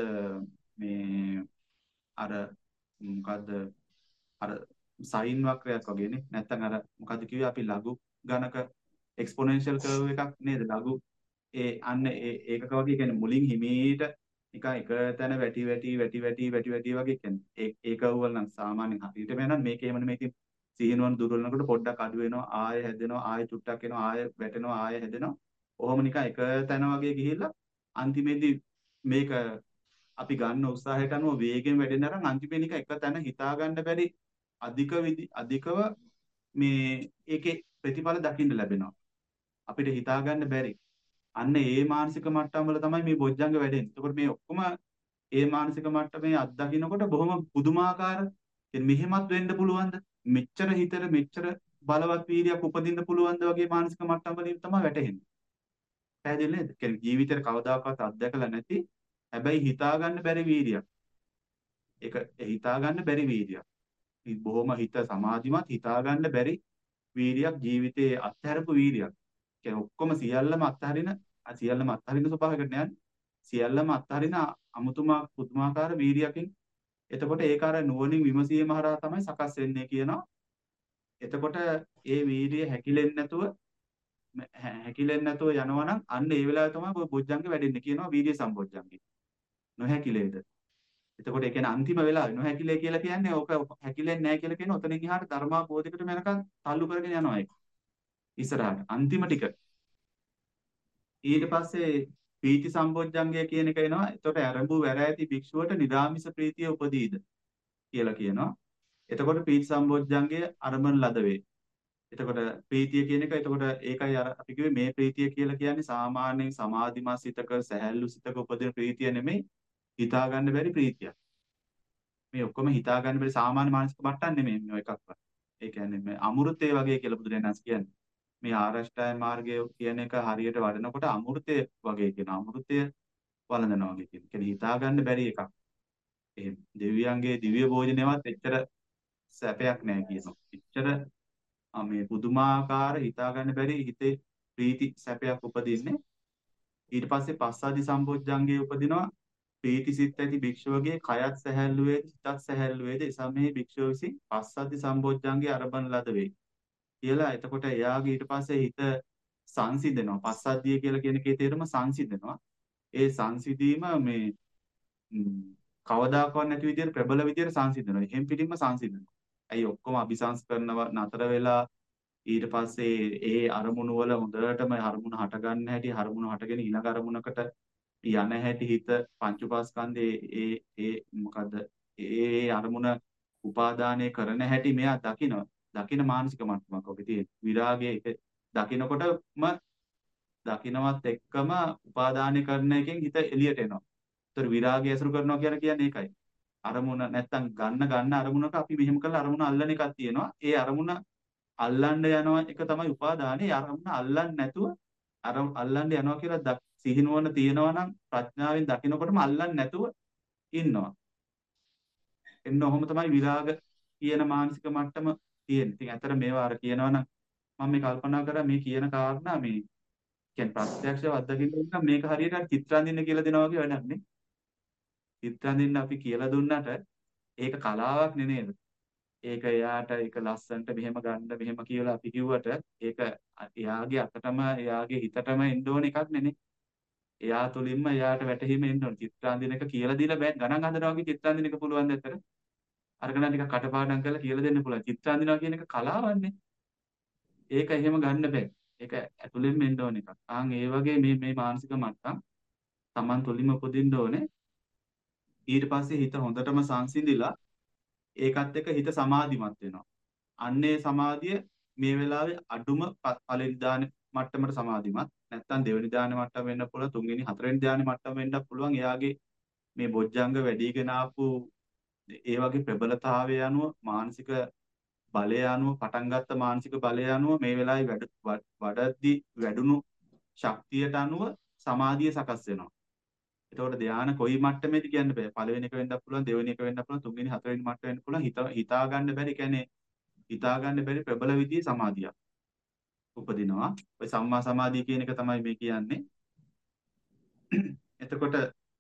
මේ අර මොකද්ද අර සයින් වක්‍රයක් වගේනේ. නැත්තම් අර මොකද්ද කිව්වේ අපි ලඝු ගණක එක්ස්පොනෙන්ෂල් කර්ව් එකක් නේද? ලඝු ඒ අන්න ඒ ඒකක වගේ කියන්නේ මුලින් හිමීට නිකන් එක තැන වැටි වැටි වැටි වැටි වැටි වැටි වගේ කියන්නේ. ඒ ඒ කර්ව් වල නම් සාමාන්‍යයෙන් හරියටම යනවා. මේකේම නෙමෙයි. ඉතින් සිහිනුවන දුර්වල වෙනකොට පොඩ්ඩක් අඩු වෙනවා. ආයෙ හැදෙනවා. ආයෙ චුට්ටක් එනවා. ආයෙ වැටෙනවා. ආයෙ හැදෙනවා. ඔහොම නිකන් එක තැන වගේ ගිහිල්ලා අන්තිමේදී මේක අපි ගන්න උත්සාහයට අනුව වේගෙන් වැඩෙන අරන් අන්තිමේ නිකන් එක තැන හිතා ගන්න බැරි අධික අධිකව මේ ඒකේ ප්‍රතිඵල දකින්න ලැබෙනවා. අපිට හිතා ගන්න බැරි. අන්න ඒ මානසික මට්ටම් වල තමයි මේ බොජ්ජංග වැඩෙන්නේ. ඒකෝට මේ ඔක්කොම ඒ මානසික මට්ටමේ අත්දකින්නකොට බොහොම පුදුමාකාර මෙහෙමත් වෙන්න පුළුවන්ද? මෙච්චර හිතට මෙච්චර බලවත් වීර්යයක් උපදින්න පුළුවන්ද වගේ මානසික මට්ටම් වලින් තමයි වැටෙන්නේ. පැහැදිලි නේද? කියන්නේ ජීවිතේ කවදාකවත් අත්දැකලා නැති හැබැයි හිතා ගන්න බැරි වීර්යයක්. ඒක හිතා ගන්න බැරි වීර්යයක්. බොහොම හිත සමාධිමත් හිතා ගන්න බැරි වීර්යයක් ජීවිතයේ අත්හැරපු වීර්යයක්. කියන්නේ ඔක්කොම සියල්ලම අත්හරින සියල්ලම අත්හරින ස්වභාවයකට නෑනේ. සියල්ලම අත්හරින අමුතුමා පුදුමාකාර වීර්යයකින් එතකොට ඒක අර නුවණින් විමසීම හරහා තමයි සකස් වෙන්නේ කියනවා. එතකොට ඒ වීර්යය හැකිලෙන්නේ නැතුව හැකිලෙන්නේ නැතුව යනවා නම් අන්න ඒ වෙලාවේ තමයි බොජ්ජංග වැඩෙන්නේ කියනවා වීර්ය සම්බොජ්ජංගේ. නොහැකිලේද? එතකොට ඒ කියන්නේ අන්තිම වෙලාවේ නොහැකිලේ කියලා කියන්නේ ඕක හැකිලෙන්නේ නැහැ කියලා කියන ඔතනින් එහාට ධර්මාබෝධයකට යනකම් තල්ලු කරගෙන යනවා ඒක. ඉස්සරහට අන්තිම ටික. ඊට පස්සේ පීති සම්බොජ්ජංගය කියන එක එනවා. එතකොට ආරම්භ වැර ඇති භික්ෂුවට නිරාමිස ප්‍රීතිය උපදීද කියලා කියනවා. එතකොට පීති සම්බොජ්ජංගය අරඹන ලද වේ. එතකොට ප්‍රීතිය කියන එක එතකොට ඒකයි අර අපි කිව්වේ මේ ප්‍රීතිය කියලා කියන්නේ සාමාන්‍යයෙන් සමාධිමත් සිතක සැහැල්ලු සිතක උපදින ප්‍රීතිය නෙමෙයි හිතා ගන්න බැරි ප්‍රීතියක්. මේ ඔක්කොම හිතා ගන්න බැරි සාමාන්‍ය මානසික මට්ටම් නෙමෙයි මේ එකක්වත්. ඒ කියන්නේ මේ අමෘතය වගේ කියලා බුදුරජාණන් කියන්නේ. මේ ආරෂ්ඨාය මාර්ගය කියන එක හරියට වඩනකොට අමෘතය වගේ කියන අමෘතය වළඳනවා වගේ කියන. කියන්නේ හිතා ගන්න බැරි එකක්. එහෙම දෙවියන්ගේ දිව්‍ය භෝජනයවත් එච්චර සැපයක් නැහැ කියනවා. එච්චර මේ පුදුමාකාර හිතා ගන්න බැරි හිතේ ප්‍රීති සැපයක් උපදින්නේ. ඊට පස්සේ පස්සාදි සම්බොජ්ජංගේ උපදිනවා. ප්‍රීති සිත් ඇති භික්ෂුවගේ කයත් සැහැල්ලු වේද සිතත් සැහැල්ලු වේද එසමෙහි භික්ෂුව විසින් පස්සද්ධි සම්බොජ්ජංගේ අරබන ලද වේ කියලා. එතකොට එයාගේ ඊට පස්සේ හිත සංසිඳනවා. පස්සද්ධිය කියලා කියන එකේ තේරුම සංසිඳනවා. ඒ සංසිඳීම මේ ම්, කවදාකවත් නැති විදිහට ප්‍රබල විදිහට සංසිඳනවා. එහෙම් පිටින්ම සංසිඳනවා. ඇයි ඔක්කොම අபிසංස්කරණව නතර වෙලා ඊට පස්සේ ඒ අරමුණු වල හොඳටම අරමුණ හට ගන්න හැටි අරමුණ හටගෙන ඊළඟ අරමුණකට යන හැටි හිත පංච උපාස්කන්ධේ ඒ ඒ මොකද්ද ඒ අරමුණ උපාදානය කරන හැටි මෙයා දකිනවා. දකින මානසික මට්ටමක් ඔබේ තියෙන. විරාගයේ එක දකිනකොටම දකිනවත් එක්කම උපාදානය කරන එකෙන් හිත එළියට එනවා. ඒතර විරාගය ඇසුරු කරනවා කියලා කියන්නේ ඒකයි. අරමුණ නැත්තම් ගන්න ගන්න අරමුණක අපි මෙහෙම කරලා අරමුණ අල්ලන එකක් තියෙනවා. ඒ අරමුණ අල්ලන්න යනවා එක තමයි උපාදානේ. අරමුණ අල්ලන්නේ නැතුව අර අල්ලන්න යනවා කියලා දක්- සිහිනුවන තියෙනවා නම් ප්‍රඥාවෙන් දකිනකොටම අල්ලන්නේ නැතුව ඉන්නවා. එන්න ඔහොම තමයි විරාග කියන මානසික මට්ටම තියෙන්නේ. ඉතින් ඇතර මේවා අර කියනවා නම් මම මේ කල්පනා කරා මේ කියන කාරණා මේ කියන්නේ ප්‍රත්‍යක්ෂව අත්දකින්න නම් මේක හරියට අර චිත්‍රාන්දින්න කියලා දෙනවා වගේ වැඩක් නේ. චිත්‍රාන්දින්න අපි කියලා දුන්නට ඒක කලාවක් නේ නේද? ඒක එයාට ඒක ලස්සනට මෙහෙම ගන්න මෙහෙම කියලා අපි කිව්වට ඒක එයාගේ අතටම එයාගේ හිතටම එන්න ඕන එකක් නෙනේ. එයා තුලින්ම එයාට වැටහීම එන්න ඕන. චිත්‍රාන්දිනක කියලා දීලා බෑ ගණන් හදනවා වගේ චිත්‍රාන්දිනක පුළුවන් දෙතර. අරක නම් ටිකක් කටපාඩම් කරලා කියලා දෙන්න පුළුවන්. චිත්‍රාන්දිනවා කියන එක කලාවන්නේ. ඒක එහෙම ගන්න බෑ. ඒක ඇතුළෙන්ම එන්න ඕන එකක්. ආන් ඒ වගේ මේ මේ මානසික මට්ටම් Taman තුලින්ම උපදින්න ඕනේ. ඊට පස්සේ හිත හොඳටම සංසිඳිලා ඒකත් එක්ක හිත සමාධිමත් වෙනවා. අන්නේ සමාධිය මේ වෙලාවේ අඩුම ප- පළවෙනි දාන මට්ටමට සමාධිමත් නැත්නම් දෙවෙනි දාන මට්ටම වෙන්න පුළුවන් තුන්වෙනි හතරවෙනි දාන මට්ටම වෙන්නත් පුළුවන්. එයාගේ මේ බොජ්ජංග වැඩිගෙන ආපු ඒ වගේ ප්‍රබලතාවය අනුව මානසික බලය අනුව පටන් ගත්ත මානසික බලය අනුව මේ වෙලාවේ වැඩ වඩ- වඩද්දි වැඩුණු ශක්තියට අනුව සමාධිය සකස් වෙනවා. එතකොට ධානය කොයි මට්ටමේද කියන්න බෑ. පළවෙනි එක වෙන්නත් පුළුවන්, දෙවෙනි එක වෙන්නත් පුළුවන්, තුන්වෙනි හතරවෙනි මට්ටම වෙන්න පුළුවන්. හිතා හිතා ගන්න බැරි කියන්නේ හිතා ගන්න බැරි ප්‍රබල විදිහේ සමාධියක් උපදිනවා. ඔය සම්මා සමාධිය කියන එක තමයි මේ කියන්නේ. එතකොට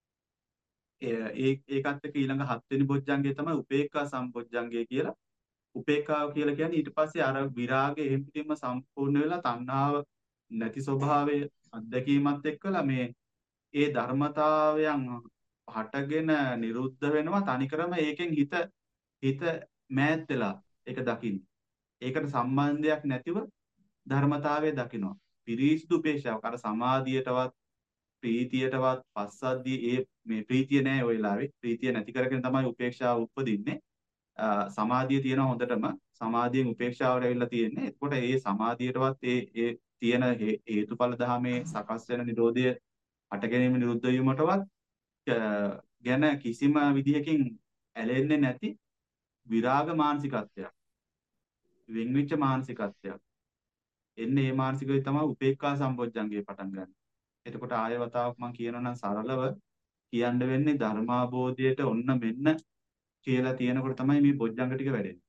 ඒ ඒ- ඒකත් එක්ක ඊළඟ හත්වෙනි බොජ්ජංගය තමයි උපේක්ඛා සම්බොජ්ජංගය කියලා. උපේක්ඛාව කියලා කියන්නේ ඊට පස්සේ අර විරාගය එහෙම් පිටින්ම සම්පූර්ණ වෙලා තණ්හාව නැති ස්වභාවය අත්දැකීමත් එක්කලා මේ ඒ ධර්මතාවයන් හටගෙන නිරුද්ධ වෙනවා තනිකරම ඒකෙන් හිත හිත මෑත් වෙලා ඒක දකින්න. ඒකට සම්බන්ධයක් නැතිව ධර්මතාවය දකිනවා. පිරිසිදු උපේක්ෂාවක් අර සමාධියටවත් ප්‍රීතියටවත් පස්සද්ධිය ඒ මේ ප්‍රීතිය නෑ ඔය වෙලාවේ. ප්‍රීතිය නැති කරගෙන තමයි උපේක්ෂාව උපදින්නේ. අ, සමාධිය තියෙන හොඳටම සමාධියෙන් උපේක්ෂාවට ඇවිල්ලා තියෙන්නේ. එතකොට ඒ සමාධියටවත් ඒ ඒ තියෙන හේ- හේතුඵල ධහමේ සකස් වෙන නිරෝධය හට ගැනීම නිරුද්ධ වීමටවත් අ, ගැන කිසිම විදිහකින් ඇලෙන්නේ නැති විරාග මානසිකත්වයක් වෙන්විච්ච මානසිකත්වයක් එන්නේ මේ මානසිකය තමයි උපේක්ඛා සම්පොච්චංගේ පටන් ගන්න. එතකොට ආය වතාවක් මම කියනවා නම් සරලව කියන්න වෙන්නේ ධර්මාබෝධයට ඔන්න මෙන්න කියලා තියෙනකොට තමයි මේ බොජ්ජංග ටික වැඩෙන්නේ.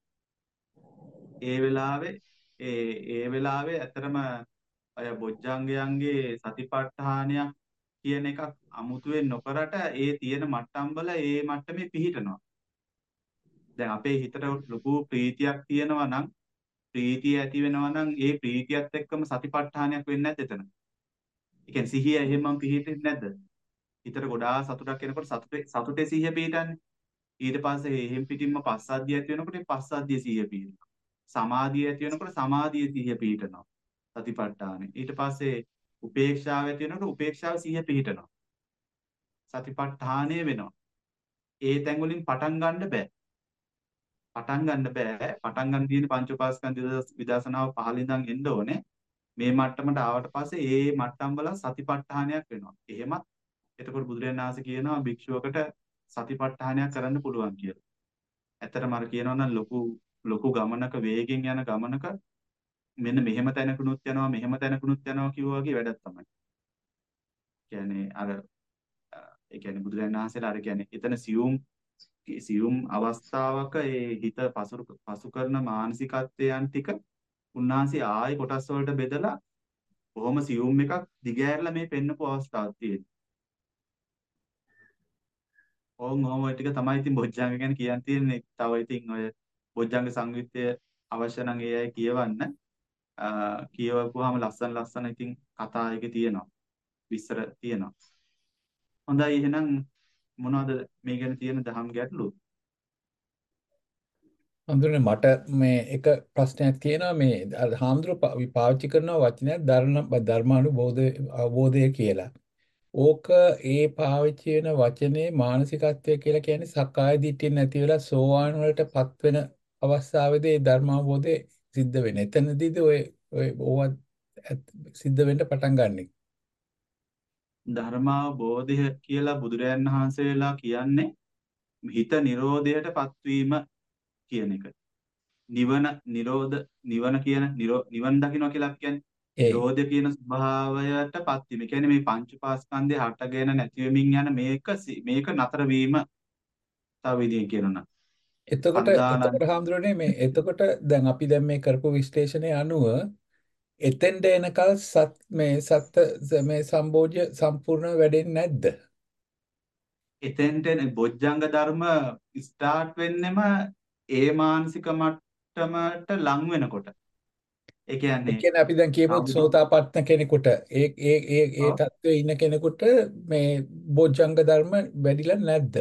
ඒ වෙලාවේ ඒ ඒ වෙලාවේ ඇත්තටම අය බොජ්ජංගයන්ගේ සතිපට්ඨානයක් කියන එකක් අමුතුවෙන් නොකරට ඒ තියෙන මට්ටම් වල ඒ මට්ටමේ පිහිටනවා. දැන් අපේ හිතට ලොකු ප්‍රීතියක් තියෙනවා නම් ප්‍රීතිය ඇති වෙනවා නම් ඒ ප්‍රීතියත් එක්කම සතිපට්ඨානයක් වෙන්නේ නැද්ද එතන? ඒ කියන්නේ සිහිය එහෙමම පිහිටෙන්නේ නැද්ද? හිතට ගොඩාක් සතුටක් එනකොට සතුටේ සතුටේ සිහිය පිහිටන්නේ. ඊට පස්සේ එහෙම් පිටින්ම පස්සද්ධිය ඇති වෙනකොට ඒ පස්සද්ධිය සිහිය පිහිටනවා. සමාධිය ඇති වෙනකොට සමාධිය සිහිය පිහිටනවා. සතිපට්ඨානෙ. ඊට පස්සේ උපේක්ෂාව ඇති වෙනකොට උපේක්ෂාව සිහිය පිහිටනවා. සතිපට්ඨානය වෙනවා. ඒ තැන් වලින් පටන් ගන්න බෑ. පටන් ගන්න බෑ. පටන් ගන්න තියෙන පංච උපාස්කන්ධ විදර්ශනාව පහළ ඉඳන් එන්න ඕනේ. මේ මට්ටමට ආවට පස්සේ ඒ මට්ටම් වල සතිපට්ඨානයක් වෙනවා. එහෙමත් එතකොට බුදුරජාණන් වහන්සේ කියනවා භික්ෂුවකට සතිපට්ඨානයක් කරන්න පුළුවන් කියලා. ඇත්තටම අර කියනවා නම් ලොකු ලොකු ගමනක වේගෙන් යන ගමනක මෙන්න මෙහෙම තැනකුනුත් යනවා මෙහෙම තැනකුනුත් යනවා කිව්වා වගේ වැඩක් තමයි. කියන්නේ අර ඒ කියන්නේ බුදුරජාණන් වහන්සේලා අර කියන්නේ එතන සියුම් සියුම් අවස්ථාවක ඒ හිත පසු පසු කරන මානසිකත්වයන් ටික උන්වහන්සේ ආයේ කොටස් වලට බෙදලා බොහොම සියුම් එකක් දිගෑරලා මේ පෙන්නපු අවස්ථාවක් තියෙනවා. ඕන් ඕම ඔය ටික තමයි ඉතින් බොජ්ජංග ගැන කියන්න තියෙන්නේ. තව ඉතින් ඔය බොජ්ජංග සංයුත්තය අවශ්‍ය නම් ඒ අය කියවන්න. අ, කියවපුවාම ලස්සන ලස්සන ඉතින් කතා එකේ තියෙනවා. විස්තර තියෙනවා. හොඳයි එහෙනම් මොනවද මේ ගැන තියෙන දහම් ගැටලු?
හඳුනන්නේ මට මේ එක ප්‍රශ්නයක් තියෙනවා මේ අර හාමුදුරුවෝ පා- අපි පාවිච්චි කරන වචනයක් ධර්ම ධර්මානුබෝධය අවබෝධය කියලා. ඕක ඒ පාවිච්චි වෙන වචනේ මානසිකත්වය කියලා කියන්නේ සක්කාය දිට්ඨිය නැති වෙලා සෝවාන් වලටපත් වෙන අවස්ථාවේදී ඒ ධර්මාවබෝධය සිද්ධ වෙන්නේ. එතනදීද ඔය ඔය ඕවත් ඇත්- සිද්ධ වෙන්න පටන් ගන්නෙ.
ධර්මාවබෝධය කියලා බුදුරයන් වහන්සේලා කියන්නේ හිත නිරෝධයටපත් වීම කියන එක. නිවන නිරෝධ නිවන කියන නිරෝ නිවන් දකින්න කියලා අපි කියන්නේ
ඒ
නිරෝධය කියන ස්වභාවයටපත් වීම. ඒ කියන්නේ මේ පංච පාස්කන්ධය හටගෙන නැති වෙමින් යන මේක සි- මේක නතර වීම. තව විදිහකින් කියනවා නම්
එතකොට
කන්දානං
එතකොට හාමුදුරනේ මේ එතකොට දැන් අපි දැන් මේ කරපු විශ්ලේෂණය අනුව එතෙන්ට එනකල් සත් මේ සත්ත්ව මේ සම්බෝධ්‍ය සම්පූර්ණ වෙඩෙන්නේ නැද්ද?
එතෙන්ට එන බොජ්ජංග ධර්ම ස්ටාර්ට් වෙන්නෙම ඒ මානසික මට්ටමට ලං වෙනකොට. ඒ
ඒ
කියන්නේ
කියන්නේ අපි දැන් කියමු
කවුරු
සෝතාපට්ඨ කෙනෙකුට ඒ ඒ ඒ ඒ
ඔව්
තත්ත්වයේ ඉන්න කෙනෙකුට මේ බොජ්ජංග ධර්ම වැඩිලා නැද්ද?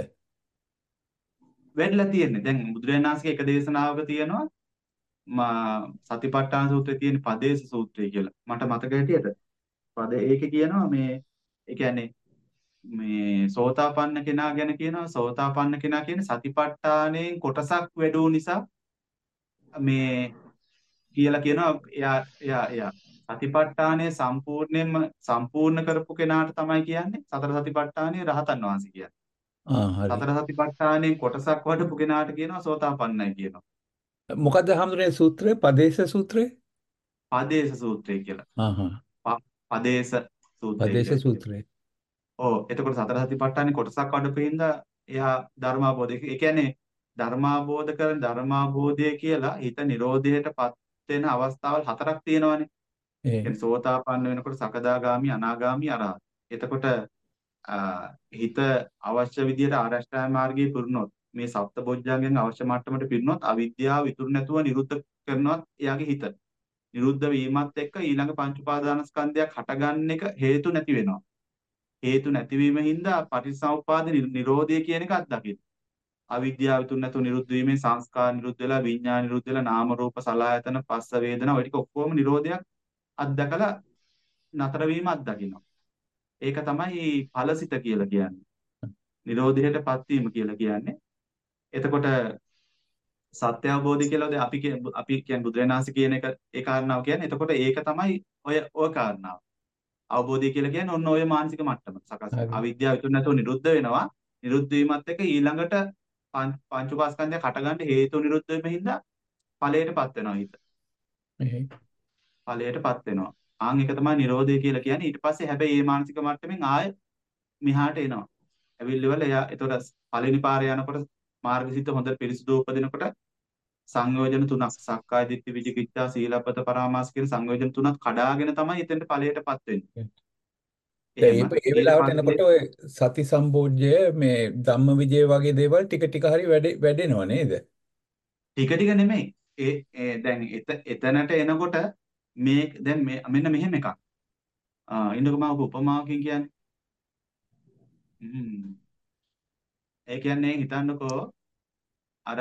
වෙන්නලා තියෙන්නේ. දැන් බුදුරජාණන් වහන්සේගේ එක දේශනාවක තියෙනවා මා සතිපට්ඨාන සූත්‍රයේ තියෙන පදේශ සූත්‍රය කියලා. මට මතක හැටියට පද ඒකේ කියනවා මේ ඒ කියන්නේ මේ සෝතාපන්න කෙනා ගැන කියනවා සෝතාපන්න කෙනා කියන්නේ සතිපට්ඨානයෙන් කොටසක් වැඩුව නිසා මේ කියලා කියනවා එයා එයා එයා සතිපට්ඨානය සම්පූර්ණයෙන්ම සම්පූර්ණ කරපු කෙනාට තමයි කියන්නේ සතර සතිපට්ඨානය රහතන් වහන්සේ කියන්නේ.
ආ හරි.
සතර සතිපට්ඨානයෙන් කොටසක් වඩපු කෙනාට කියනවා සෝතාපන්නයි කියනවා.
මොකද්ද හාමුදුරනේ සූත්‍රය? පදේශ සූත්‍රය?
පදේශ සූත්‍රය කියලා.
ආ හා.
ප- පදේශ සූත්‍රය
පදේශ
කියලා කියනවා.
සූත්‍රය.
ඔව් එතකොට සතර සතිපට්ඨානේ කොටසක් වඩපු හින්දා එයා ධර්මාබෝධය. ඒ කියන්නේ ධර්මාබෝධ කරන ධර්මාබෝධය කියලා හිත නිරෝධයටපත් වෙන අවස්ථාවල් හතරක් තියෙනවානේ.
ඒ
කියන්නේ සෝතාපන්න වෙනකොට සකදාගාමි අනාගාමි අරහත්. එතකොට ආ, හිත අවශ්‍ය විදියට ආරෂ්ඨාය මාර්ගයේ පුරුණොත් මේ සප්තබොජ්ජංගෙන් අවශ්‍ය මට්ටමට පිරුණොත් අවිද්‍යාව ඉතුරු නැතුව නිරුද්ධ කරනවත් එයාගේ හිත. නිරුද්ධ වීමත් එක්ක ඊළඟ පංච උපාදානස්කන්ධයක් හටගන්න එක හේතු නැති වෙනවා. හේතු නැතිවීම හින්දා පටිච්චසමුප්පාද නිරෝ- නිරෝධය කියන එක අත්දකින්න. අවිද්‍යාව ඉතුරු නැතුව නිරුද්ධ වීමෙන් සංස්කාර නිරුද්ධ වෙලා විඥාන නිරුද්ධ වෙලා නාම රූප සලආයතන පස්ස වේදනා ඔය ටික ඔක්කොම නිරෝධයක් අත්දකලා නතර වීම අත්දකින්නවා. ඒක තමයි ඵලසිත කියලා කියන්නේ. නිරෝධයටපත් වීම කියලා කියන්නේ. එතකොට සත්‍ය අවබෝධය කියලා දැන් අපි කිය- අපි කියන්නේ බුදුරජාණන් වහන්සේ කියන එක ඒ කාරණාව කියන්නේ. එතකොට ඒක තමයි ඔය ඔය කාරණාව. අවබෝධය කියලා කියන්නේ ඔන්න ඔය මානසික මට්ටම සකස් වෙන.
හරි.
අවිද්‍යාව ඉතුරු නැතුව නිරුද්ධ වෙනවා. නිරුද්ධ වීමත් එක්ක ඊළඟට පංච පංච උපාස්කන්ධය හටගන්න හේතු නිරුද්ධ වෙන හින්දා ඵලයටපත් වෙනවා හිත.
ඒ
ඵලයටපත් වෙනවා. ආන් එක තමයි නිරෝධය කියලා කියන්නේ. ඊට පස්සේ හැබැයි මේ මානසික මට්ටමින් ආයෙ මෙහාට එනවා. ඇවිල්ලිවල එයා එතකොට පළවෙනි පාරේ යනකොට මාර්ගසිත හොඳට පිරිසිදු උපදිනකොට සංයෝජන තුනක් සක්කාය දිට්ඨි විචිකිච්ඡා සීලබ්බත පරාමාස කියන සංයෝජන තුනක් කඩාගෙන තමයි එතෙන්ට ඵලයටපත් වෙන්නේ.
දැන්
එහෙම
ඒ ඒ
ඊට
වෙලාවට
පස්සේ
එනකොට ඔය සති සම්බෝධ්‍ය මේ ධම්මවිජය වගේ දේවල් ටික ටික හරි වැඩි වැඩෙනව නේද?
ටික ටික නෙමෙයි. ඒ ඒ දැන් එත- එතනට එනකොට මේ දැන් මේ මෙන්න මෙහෙම එකක්. ආ ඉන්නකම ඔබ උපමාවකින් කියන්නේ. හ්ම්. ඒ කියන්නේ හිතන්නකෝ අර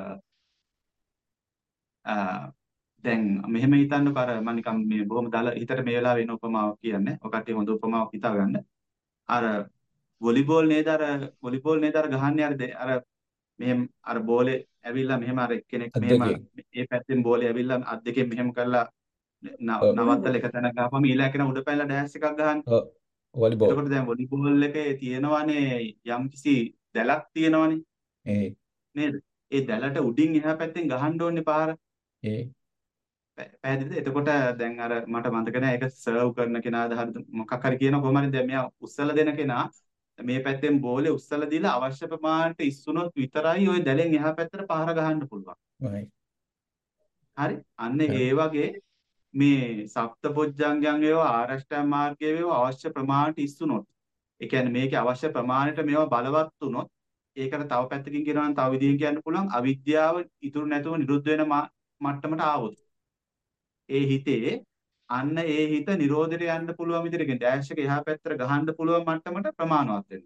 ආ, දැන් මෙහෙම හිතන්නකෝ අර මම නිකන් මේ බොහොම දල හිතට මේ වෙලාවේ එන උපමාවක් කියන්නේ. ඔකට හොඳ උපමාවක් හිතා ගන්න. අර වොලිබෝල් නේද අර වොලිබෝල් නේද අර ගහන්නේ අර දෙ- අර මෙහෙම අර බෝලේ ඇවිල්ලා මෙහෙම අර එක්කෙනෙක්
අත්
මෙහෙම
දෙකෙන්.
මේ පැත්තෙන් බෝලේ ඇවිල්ලා අත් දෙකෙන් මෙහෙම කරලා න-
ඔව්.
නවත්තලා එක තැනක ගහපම ඊළඟ කෙනා උඩ පැනලා ඩෑෂ් එකක් ගහන්නේ.
ඔව්. වොලිබෝල්.
එතකොට දැන් වොලිබෝල් එකේ තියෙනවනේ යම්කිසි දැලක් තියෙනවනේ
ඒ
නේද? ඒ දැලට උඩින් එහා පැත්තෙන් ගහන්න ඕනේ පාර.
ඒ
පä- පැහැදිලිද? එතකොට දැන් අර මට මතක නැහැ ඒක සර්ව් කරන කෙනාද හරිද මොකක් හරි කියන කොහොම හරි දැන් මෙයා උස්සලා දෙන කෙනා මේ පැත්තෙන් බෝලේ උස්සලා දීලා අවශ්‍ය ප්‍රමාණයට ඉස්සුනොත් විතරයි ওই දැලෙන් එහා පැත්තට පාර ගහන්න පුළුවන්.
right.
හරි? අන්න
හරි.
ඒ වගේ මේ සප්තපොඥංගයන් වේවා ආරෂ්ඨ මාර්ගයේ වේවා අවශ්‍ය ප්‍රමාණයට ඉස්සුනොත් ඒ කියන්නේ මේකේ අවශ්‍ය ප්‍රමාණයට මේවා බලවත් වුණොත් ඒකට තව පැත්තකින් කියනවා නම් තව විදිහකින් කියන්න පුළුවන් අවිද්‍යාව ඉතුරු නැතුව නිරුද්ධ වෙන මා- මට්ටමට ආවොත් ඒ හිතේ අන්න ඒ හිත නිරෝධයට යන්න පුළුවන් විදිහට ඩෑෂ් එක එහා පැත්තට ගහන්න පුළුවන් මට්ටමට ප්‍රමාණවත් වෙනවා.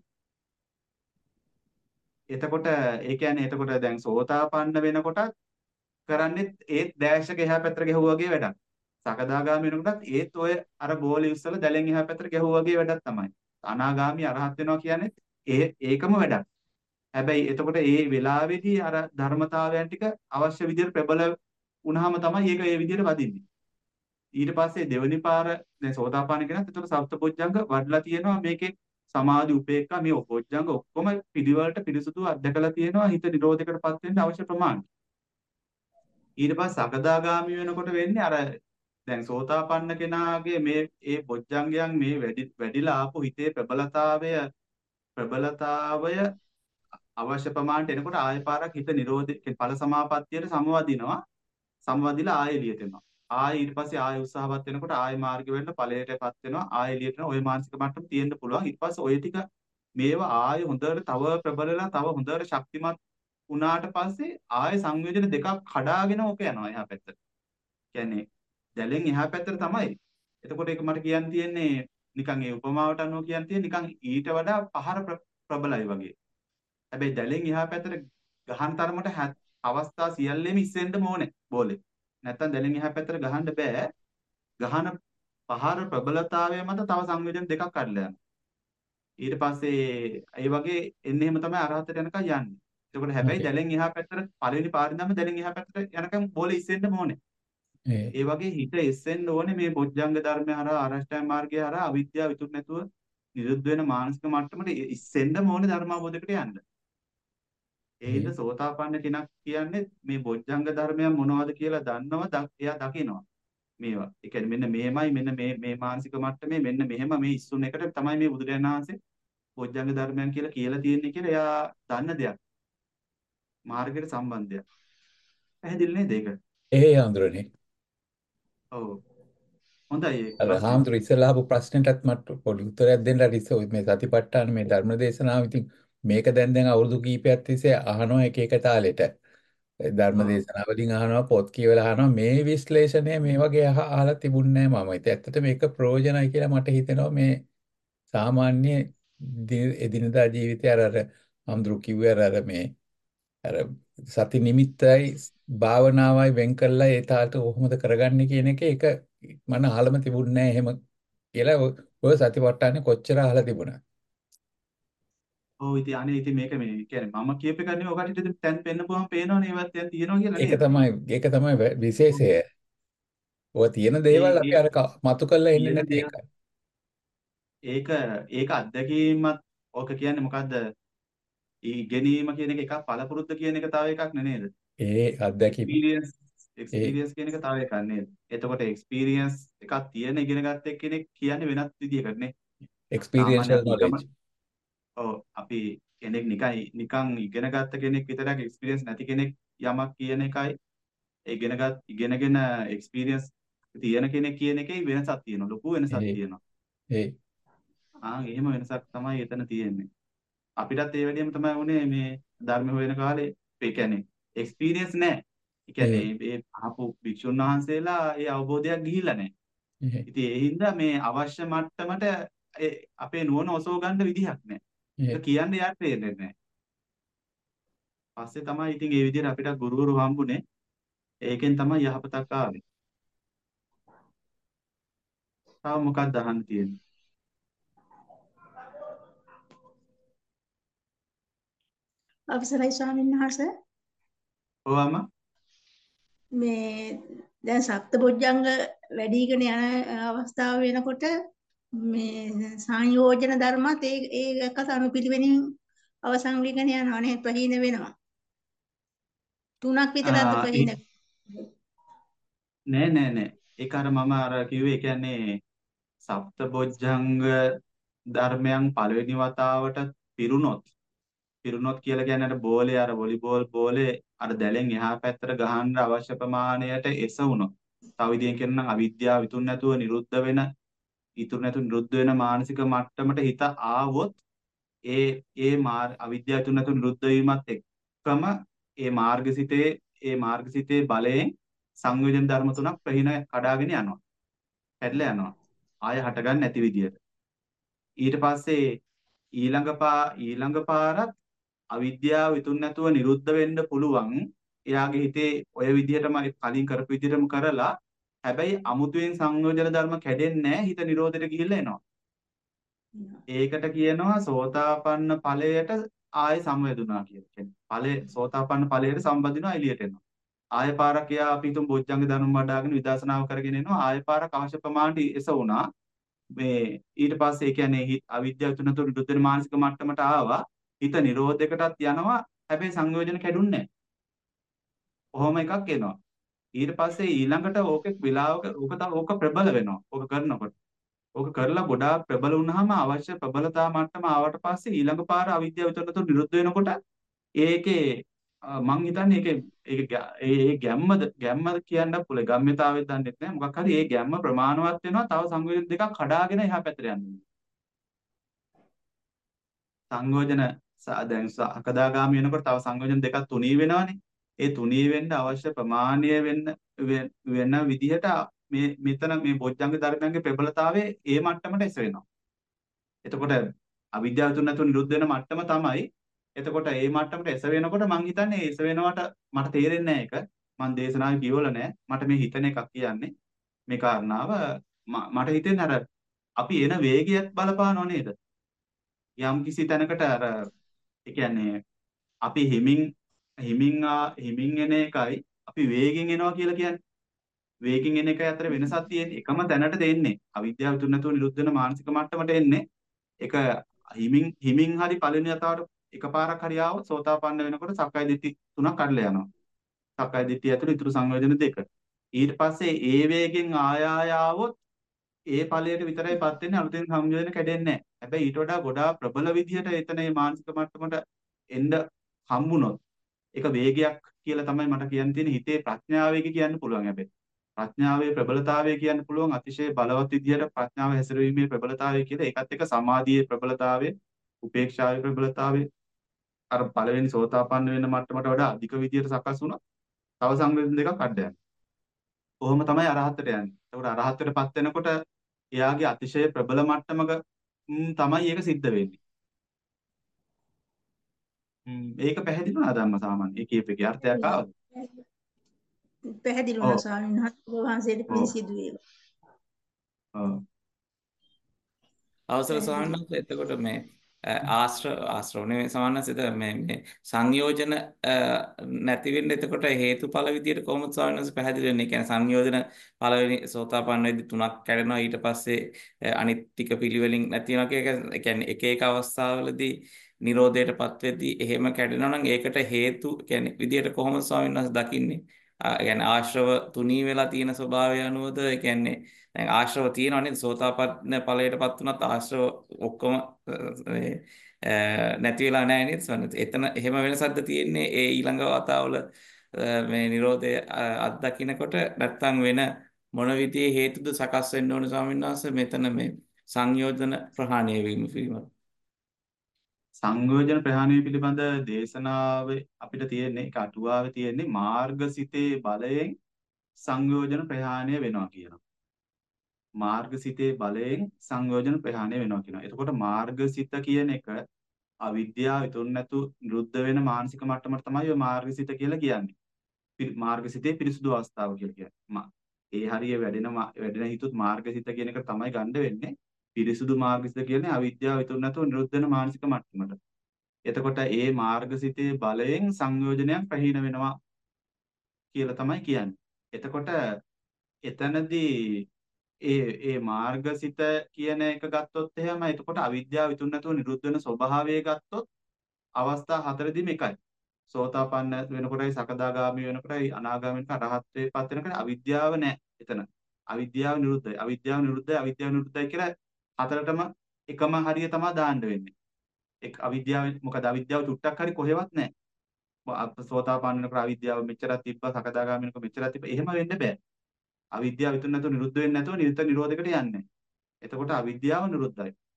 එතකොට ඒ කියන්නේ එතකොට දැන් සෝතාපන්න වෙනකොට කරන්නේ ඒත් ඩෑෂ් එක එහා පැත්තට ගැහුවා වගේ වැඩක්. සකදාගාමී වෙනකොටත් ඒත් ඔය අර බෝලේ ඉස්සලා දැලෙන් එහා පැත්තට ගැහුවා වගේ වැඩක් තමයි. අනාගාමී අරහත් වෙනවා කියන්නේ ඒ ඒකම වැඩක්. හැබැයි එතකොට ඒ වෙලාවේදී අර ධර්මතාවයන් ටික අවශ්‍ය විදිහට ප්‍රබල වුණාම තමයි ඒක ඒ විදිහට වදින්නේ. ඊට පස්සේ දෙවෙනි පාර දැන් සෝතාපන්න කෙනාත් එතකොට සප්තපොච්චංග වඩලා තියෙනවා මේකේ සමාධි උපේක්ඛා මේ පොච්චංග ඔක්කොම පිළිවෙලට පිරිසුදු අධ්‍යකලා තියෙනවා හිත නිරෝධයකටපත් වෙන්න අවශ්‍ය ප්‍රමාණය. ඊට පස්සේ සකදාගාමි වෙනකොට වෙන්නේ අර දැන් සෝතාපන්න කෙනාගේ මේ ඒ පොච්චංගයන් මේ වැඩි වැඩිලා ආපු හිතේ ප්‍රබලතාවය ප්‍රබලතාවය අවශ්‍ය ප්‍රමාණයට එනකොට ආය පාරක් හිත නිරෝධ ඵල සමාපත්තියට සමවදිනවා සමවදිලා ආය එළියට එනවා ආය ඊට පස්සේ ආය උත්සාහවත් වෙනකොට ආය මාර්ග වෙන්න ඵලයටපත් වෙනවා ආය එළියට එනවා ওই මානසික මට්ටම තියෙන්න පුළුවන් ඊට පස්සේ ඔය ටික මේවා ආය හොඳට තව ප්‍රබලලා තව හොඳට ශක්තිමත් වුණාට පස්සේ ආය සංයෝජන දෙකක් කඩාගෙන ඕක යනවා එහා පැත්තට කියන්නේ දැලෙන් එහා පැත්තට තමයි එතකොට ඒක මට කියන්න තියෙන්නේ නිකන් ඒ උපමාවට අනුව කියන්න තියෙන්නේ නිකන් ඊට වඩා පහර ප්‍රබලයි වගේ හැබැයි දැලෙන් එහා පැත්තට ගහන තරමට අවස්ථා සියල්ලෙම ඉස්සෙන්න ඕනේ බෝලේ. නැත්තම් දැලෙන් එහා පැත්තට ගහන්න බෑ. ගහන පහර ප්‍රබලතාවය මත තව සංවේදන දෙකක් කඩලා යනවා. ඊට පස්සේ ඒ වගේ එන්නේ එහෙම තමයි අරහතට යනකම් යන්නේ. එතකොට හැබැයි දැලෙන් එහා පැත්තට පළවෙනි පාරින් දැම්ම දැලෙන් එහා පැත්තට යනකම් බෝලේ ඉස්සෙන්න ඕනේ. ඒ වගේ හිත ඉස්සෙන්න ඕනේ මේ බොජ්ජංග ධර්මය හරහා ආරෂ්ඨාංග මාර්ගය හරහා අවිද්‍යාව ඉතුරු නැතුව නිරුද්ධ වෙන මානසික මට්ටමට ඉස්සෙන්න ඕනේ ධර්මාබෝධයකට යන්න. ඒ හින්දා සෝතාපන්න කෙනෙක් කියන්නේ මේ බොජ්ජංග ධර්මයන් මොනවද කියලා දන්නව එයා දකිනවා මේවා. ඒ කියන්නේ මෙන්න මෙහෙමයි මෙන්න මේ මේ මානසික මට්ටමේ මෙන්න මෙහෙම මේ ඉස්සුන එකට තමයි මේ බුදුරජාණන් වහන්සේ බොජ්ජංග ධර්මයන් කියලා කියලා තියෙන්නේ කියලා එයා දන්න දෙයක්. මාර්ගයට සම්බන්ධයක්. පැහැදිලි නේද ඒක?
ඒ හඳුරන්නේ.
ඔව්. හොඳයි ඒක.
අර හාමුදුර ඉස්සෙල්ලා අහපු ප්‍රශ්නෙටත් මට පොඩි උත්තරයක් දෙන්න හරි ඉස්සෙ මේ සතිපට්ඨාන මේ ධර්ම දේශනාව ඉතින් මේක දැන් දැන් අවුරුදු කීපයක් තිස්සේ අහනවා එක එක තාලෙට. ධර්ම දේශනාවලින් අහනවා පොත් කියවලා අහනවා මේ විශ්ලේෂණය මේ වගේ අහ අහලා තිබුණේ නැහැ මම. ඉතින් ඇත්තට මේක ප්‍රයෝජනයි කියලා මට හිතෙනවා මේ සාමාන්‍ය එදිනදා ජීවිතය අර අර හාමුදුරු කිව්වේ අර අර මේ අර සති නිමිත්තයි භාවනාවයි වෙන් කරලා ඒ තාලට කොහොමද කරගන්නේ කියන එක ඒක මම අහලම තිබුණේ නැහැ එහෙම කියලා ඔය සතිපට්ඨානේ කොච්චර අහලා තිබුණා.
ඔව් ඉතින් අනේ ඉතින් මේක මේ කියන්නේ මම කියප එක නෙවෙයි ඔකට ඉතින් දැන් පෙන්නපුවම පේනවනේ ඒවත් දැන් තියෙනවා කියලා
ඒක
නේද?
තමයි ඒක තමයි විශේෂය. ඔය තියෙන දේවල් අපි අර මතු කරලා එන්නේ නැති එක.
ඒක ඒක අත්දැකීමත් ඕක කියන්නේ මොකද්ද? ඉගෙනීම කියන එක එකක් පළපුරුද්ද කියන එක තව එකක් නේද?
ඒ අත්දැකීම
එක්ස්පීරියන්ස් එක්ස්පීරියන්ස් කියන එක තව එකක් නේද? එතකොට එක්ස්පීරියන්ස් එකක් තියෙන ඉගෙන ගත්ත කෙනෙක් කියන්නේ වෙනත් විදිහකට නේ.
experiential knowledge.
ඔව් අපි කෙනෙක් නිකන් නිකන් ඉගෙන ගත්ත කෙනෙක් විතරක් එක්ස්පීරියන්ස් නැති කෙනෙක් යමක් කියන එකයි ඉගෙනගත් ඉගෙනගෙන එක්ස්පීරියන්ස් තියෙන කෙනෙක් කියන එකේ වෙනසක් තියෙනවා. ලොකු වෙනසක් තියෙනවා.
ඒ
ආ එහෙම වෙනසක් තමයි එතන තියෙන්නේ. අපිටත් ඒ වැඩියම තමයි වුනේ මේ ධර්ම හොයන කාලේ ඒ කියන්නේ එක්ස්පීරියන්ස් නැහැ. ඒ කියන්නේ මේ අහපු භික්ෂුන් වහන්සේලා ඒ අවබෝධයක් ගිහිල්ලා නැහැ. ඉතින් ඒ හින්දා මේ අවශ්‍ය මට්ටමට අපේ නුවණ ඔසව ගන්න විදිහක් නැහැ. ඒක කියන්නේ යාට තේරෙන්නේ නැහැ. පස්සේ තමයි ඉතින් ඒ විදිහට අපිට ගුරුවරු හම්බුනේ. ඒකෙන් තමයි යහපතක් ආවේ. තව මොකක්ද අහන්න තියෙන්නේ?
අවසරයි ස්වාමීන් වහන්සේ.
ඔවම
මේ දැන් සප්තබොජ්ජංග වැඩිගෙන යන අවස්ථාව වෙනකොට මේ සංයෝජන ධර්මත් ඒ ඒකත් අනුපිළිවෙලින් අවසන් වීගෙන යනවා නේ ප්‍රහීන වෙනවා. තුනක් විතරද ප්‍රහීන?
නෑ නෑ නෑ. ඒක අර මම අර කිව්වේ ඒ කියන්නේ සප්තබොජ්ජංග ධර්මයන් පළවෙනි වතාවට පිරුණොත් පිරුණොත් කියලා කියන්නේ අර බෝලේ අර වොලිබෝල් බෝලේ අර දැලෙන් එහා පැත්තට ගහන්න අවශ්‍ය ප්‍රමාණයට එසවුනොත් තව විදිහෙන් කියනවා නම් අවිද්‍යාව ඉතුරු නැතුව නිරුද්ධ වෙන ඉතුරු නැතුව නිරුද්ධ වෙන මානසික මට්ටමට හිත ආවොත් ඒ ඒ මාර් අවිද්‍යාව තුන තුන නිරුද්ධ වීමත් එක්කම ඒ මාර්ගසිතේ ඒ මාර්ගසිතේ බලයෙන් සංයෝජන ධර්ම තුනක් ප්‍රහීන කඩාගෙන යනවා. කැඩලා යනවා. ආය හටගන්න නැති විදියට. ඊට පස්සේ ඊළඟ පා ඊළඟ පාරත් අවිද්‍යාව විතුන් නැතුව නිරුද්ධ වෙන්න පුළුවන්. එයාගේ හිතේ ඔය විදිහටම කලින් කරපු විදිහටම කරලා හැබැයි අමුතුවෙන් සංයෝජන ධර්ම කැඩෙන්නේ නැහැ. හිත නිරෝධයට ගිහිල්ලා එනවා. ඒකට කියනවා සෝතාපන්න ඵලයට ආය සම්වැදුනා කියලා. කියන්නේ ඵලයේ සෝතාපන්න ඵලයට සම්බන්ධිනවා එළියට එනවා. ආය පාරක් එයා අපි තුන් බොජ්ජංග ධර්ම වඩාගෙන විදර්ශනාව කරගෙන එනවා. ආය පාරක් අවශ්‍ය ප්‍රමාණයට එස වුණා. මේ ඊට පස්සේ ඒ කියන්නේ අවිද්‍යාව තුන තුන නිරුද්ධ වෙන මානසික මට්ටමට ආවා. හිත නිරෝධයකටත් යනවා. හැබැයි සංයෝජන කැඩුන්නේ නැහැ. කොහොම එකක් එනවා. ඊට පස්සේ ඊළඟට ඕකේ විලාවක ඕක තව ඕක ප්‍රබල වෙනවා. ඕක කරනකොට. ඕක කරලා ගොඩාක් ප්‍රබල වුණාම අවශ්‍ය ප්‍රබලතා මට්ටම ආවට පස්සේ ඊළඟ පාර අවිද්‍යාව විතරට නිරුද්ධ වෙනකොට ඒකේ මං හිතන්නේ ඒකේ ඒක ඒ ගැම්මද ගැම්මද කියන්න පුළුවන්. ගම්මිතාවෙත් දන්නෙත් නෑ. මොකක් හරි ඒ ගැම්ම ප්‍රමාණවත් වෙනවා. තව සංයෝජන දෙකක් කඩාගෙන එහා පැත්තට යනවා. සංයෝජන දැන් සකදාගාමී වෙනකොට තව සංයෝජන දෙකක් තුනී වෙනවනේ. ඒ තුනී වෙන්න අවශ්‍ය ප්‍රමාණය වෙන්න වෙන විදිහට මේ මෙතන මේ බොජ්ජංග ධර්මයන්ගේ ප්‍රබලතාවයේ ඒ මට්ටමට එස වෙනවා. එතකොට අවිද්‍යාව තුන නැතුව නිරුද්ධ වෙන මට්ටම තමයි. එතකොට ඒ මට්ටමට එස වෙනකොට මං හිතන්නේ එස වෙනවට මට තේරෙන්නේ නැහැ ඒක. මං දේශනාවේ කියවල නැහැ. මට මේ හිතන එකක් කියන්නේ මේ කාරණාව මට හිතෙන්නේ අර අපි එන වේගයත් බලපානව නේද? යම් කිසි තැනකට අර ඒ කියන්නේ අපි හිමින් හිමින් හිමින් එන එකයි අපි වේගෙන් එනවා කියලා කියන්නේ. වේගෙන් එන එකයි අතර වෙනසක් තියෙන්නේ. එකම තැනට දෙන්නේ. අවිද්‍යාව තුන නැතුව නිරුද්ධ වෙන මානසික මට්ටමට එන්නේ. ඒක හිමින් හිමින් හරි පළවෙනි යතාවට එකපාරක් හරි ආවොත් සෝතාපන්න වෙනකොට සක්කාය දිට්ඨි තුනක් කඩලා යනවා. සක්කාය දිට්ඨිය ඇතුළේ ඉතුරු සංයෝජන දෙක. ඊට පස්සේ ඒ වේගෙන් ආය ආය ආවොත් ඒ ඵලයට විතරයිපත් වෙන්නේ අලුතෙන් සංයෝජන කැඩෙන්නේ නැහැ. හැබැයි ඊට වඩා ගොඩාක් ප්‍රබල විදිහට එතන මේ මානසික මට්ටමට එන්න හම්බුනොත් ඒක වේගයක් කියලා තමයි මට කියන්න තියෙන. හිතේ ප්‍රඥාවේක කියන්න පුළුවන් හැබැයි. ප්‍රඥාවේ ප්‍රබලතාවය කියන්න පුළුවන් අතිශය බලවත් විදිහට ප්‍රඥාව හැසිරවීමේ ප්‍රබලතාවය කියලා. ඒකත් එක්ක සමාධියේ ප්‍රබලතාවය, උපේක්ෂාවේ ප්‍රබලතාවය අර පළවෙනි සෝතාපන්න වෙන මට්ටමට වඩා අධික විදිහට සකස් වුණා. තව සංවේදන දෙකක් අඩ යනවා. කොහොම තමයි අරහතට යන්නේ. ඒකට අරහතටපත් වෙනකොට එයාගේ අතිශය ප්‍රබල මට්ටමක තමයි ඒක සිද්ධ වෙන්නේ. ඒක පැහැදිලි වුණාද අම්මා සාමාන්‍ය? ඒ කීප එකේ අර්ථයක් ආවද?
පැහැදිලි වුණා ස්වාමීන් වහන්සේට පිළිසිදු වේවා.
ඔව්.
අවසර ස්වාමීන් වහන්සේ එතකොට මේ ආශ්‍රව ආශ්‍රව නෙවෙයි ස්වාමීන් වහන්සේ මේ මේ සංයෝජන නැති වෙන්න එතකොට හේතුඵල විදියට කොහොමද ස්වාමීන් වහන්සේ පැහැදිලි වෙන්නේ? කියන්නේ සංයෝජන පළවෙනි සෝතාපන්න වෙද්දී තුනක් කැඩෙනවා ඊට පස්සේ අනිත් ටික පිළිවෙලින් නැති වෙනවා කියන්නේ කියන්නේ එක එක අවස්ථාවලදී නිරෝධයටපත් වෙද්දී එහෙම කැඩෙනවා නම් ඒකට හේතු කියන්නේ විදියට කොහොමද ස්වාමීන් වහන්සේ දකින්නේ? කියන්නේ ආශ්‍රව තුනී වෙලා තියෙන ස්වභාවය අනුවද ඒ කියන්නේ දැන් ආශ්‍රව තියෙනවා නේද සෝතාපන්න ඵලයටපත් වුණත් ආශ්‍රව ඔක්කොම නැති වෙලා නැහැ නේද ස්වාමීන් වහන්සේ? එතන එහෙම වෙනසක්ද තියෙන්නේ ඒ ඊළඟ වතාවල මේ Nirodha අත්දකින්නකොට නැත්තම් වෙන මොන විදිහේ හේතුද සකස් වෙන්න ඕනේ ස්වාමීන් වහන්සේ මෙතන මේ සංයෝජන ප්‍රහාණය වීම පිළිබඳ
සංයෝජන ප්‍රහාණය පිළිබඳ දේශනාවේ අපිට තියෙන්නේ ඒක අටුවාවේ තියෙන්නේ මාර්ගසිතේ බලයෙන් සංයෝජන ප්‍රහාණය වෙනවා කියනවා. මාර්ගසිතේ බලයෙන් සංයෝජන ප්‍රහාණය වෙනවා කියනවා. එතකොට මාර්ගසිත කියන එක අවිද්‍යාව ඉතුරු නැතු නිරුද්ධ වෙන මානසික මට්ටමට තමයි ඔය මාර්ගසිත කියලා කියන්නේ. මාර්ගසිතේ පිරිසුදු අවස්ථාව කියලා කියන්නේ. ඒ හරිය වැඩෙන වැඩෙන හිතුත් මාර්ගසිත කියන එක තමයි ගන්න වෙන්නේ. පිරිසුදු මාර්ගසිත කියන්නේ අවිද්‍යාව ඉතුරු නැතුව නිරුද්ධ වෙන මානසික මට්ටමට. එතකොට ඒ මාර්ගසිතේ බලයෙන් සංයෝජනයක් ප්‍රහීන වෙනවා කියලා තමයි කියන්නේ. එතකොට එතනදී ඒ ඒ මාර්ගසිත කියන එක ගත්තොත් එහෙම එතකොට අවිද්‍යාව ඉතුරු නැතුව නිරුද්ධ වෙන ස්වභාවය ගත්තොත් අවස්ථා හතරදීම එකයි. සෝතාපන්න වෙනකොටයි සකදාගාමී වෙනකොටයි අනාගාමී වෙනකොට අරහත්ත්වයටපත් වෙනකොට අවිද්‍යාව නැහැ එතන. අවිද්‍යාව නිරුද්ධයි. අවිද්‍යාව නිරුද්ධයි. අවිද්‍යාව නිරුද්ධයි කියලා හතරටම එකම හරිය තමයි දාන්න වෙන්නේ. එක් අවිද්‍යාව මොකද අවිද්‍යාව චුට්ටක් හරි කොහෙවත් නැහැ. සෝතාපන්න වෙනකොට අවිද්‍යාව මෙච්චරක් තිබ්බා සකදාගාමී වෙනකොට මෙච්චරක් තිබ්බා. එහෙම වෙන්න බෑ. අවිද්‍යාව විතර නැතුව නිරුද්ධ වෙන්නේ නැතුව නිරුද්ධ නිරෝධයකට යන්නේ. එතකොට අවිද්‍යාව නිරුද්ධයි.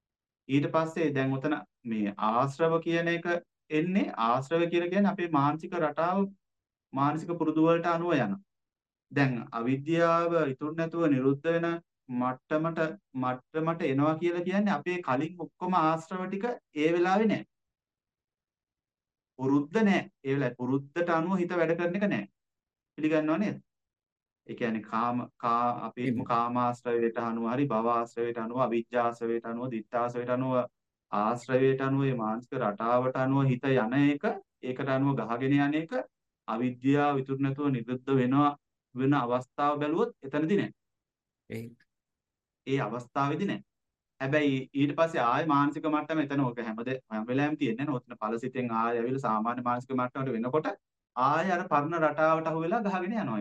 ඊට පස්සේ දැන් උතන මේ ආශ්‍රව කියන එක එන්නේ ආශ්‍රව කියලා කියන්නේ අපේ මානසික රටාව මානසික පුරුදු වලට අනුව යන. දැන් අවිද්‍යාව ඉතුරු නැතුව නිරුද්ධ වෙන මට්ටමට මට්ටමට එනවා කියලා කියන්නේ අපේ කලින් ඔක්කොම ආශ්‍රව ටික ඒ වෙලාවේ නැහැ. පුරුද්ද නැහැ. ඒ වෙලාවේ පුරුද්දට අනුව හිත වැඩ කරන එක නැහැ. පිළිගන්නව නේද? ඒ කියන්නේ කාම කා අපේම කාමාශ්‍රවයට අනුව හරි භවආශ්‍රවයට අනුව අවිජ්ජාශ්‍රවයට අනුව දිත්තාශ්‍රවයට අනුව ආශ්‍රවයට අනුව මේ මානසික රටාවට අනුව හිත යන එක ඒකට අනුව ගහගෙන යන එක අවිද්‍යාව ඉතුරු නැතුව නිරුද්ධ වෙනවා වෙන අවස්ථාව බැලුවොත් එතනදී නැහැ.
ඒ
ඒ අවස්ථාවේදී නැහැ. හැබැයි ඊට පස්සේ ආය මානසික මට්ටම එතන ඔක හැමද හැම වෙලාවෙම තියෙන්නේ නැහැ. ඔතන ඵලසිතෙන් ආය ඇවිල්ලා සාමාන්‍ය මානසික මට්ටමට වෙනකොට ආය අර පරණ රටාවට අහු වෙලා ගහගෙන යනවා.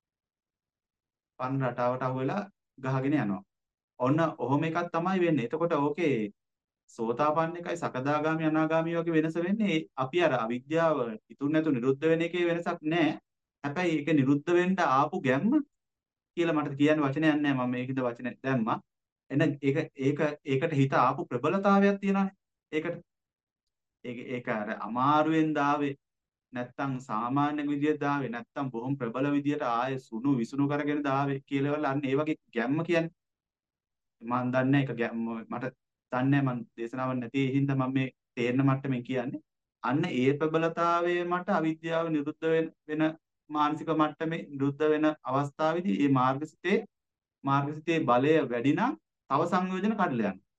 පරණ රටාවට අහු වෙලා ගහගෙන යනවා. ඔන්න ඔහොම එකක් තමයි වෙන්නේ. එතකොට ඕකේ සෝතාපන්න එකයි සකදාගාමි අනාගාමි වගේ වෙනස වෙන්නේ අපි අර අවිද්‍යාව ඉතුරු නැතු නිරුද්ධ වෙන එකේ වෙනසක් නැහැ. හැබැයි ඒක නිරුද්ධ වෙන්න ආපු ගැම්ම කියලා මට කියන්න වචනයක් නැහැ. මම මේකද වචන දැම්මා. එන ඒක ඒක ඒකට හිත ආපු ප්‍රබලතාවයක් තියෙනවානේ. ඒකට ඒක ඒක අර අමාරුවෙන් දාවේ නැත්තම් සාමාන්‍ය විදියට දාවේ නැත්තම් බොහොම ප්‍රබල විදියට ආයේ සුණු විසුණු කරගෙන දාවේ කියලා වල අන්න ඒ වගේ ගැම්ම කියන්නේ. මම දන්නේ ඒක ගැම්ම මට දන්නේ මම දේශනාවක් නැති හින්දා මම මේ තේරෙන මට්ටමින් කියන්නේ. අන්න ඒ ප්‍රබලතාවයේ මට අවිද්‍යාව නිරුද්ධ වෙන මානසික මට්ටමේ නිරුද්ධ වෙන අවස්ථාවේදී මේ මාර්ගසිතේ මාර්ගසිතේ බලය වැඩි නම් තව සංයෝජන කඩලා යනවා.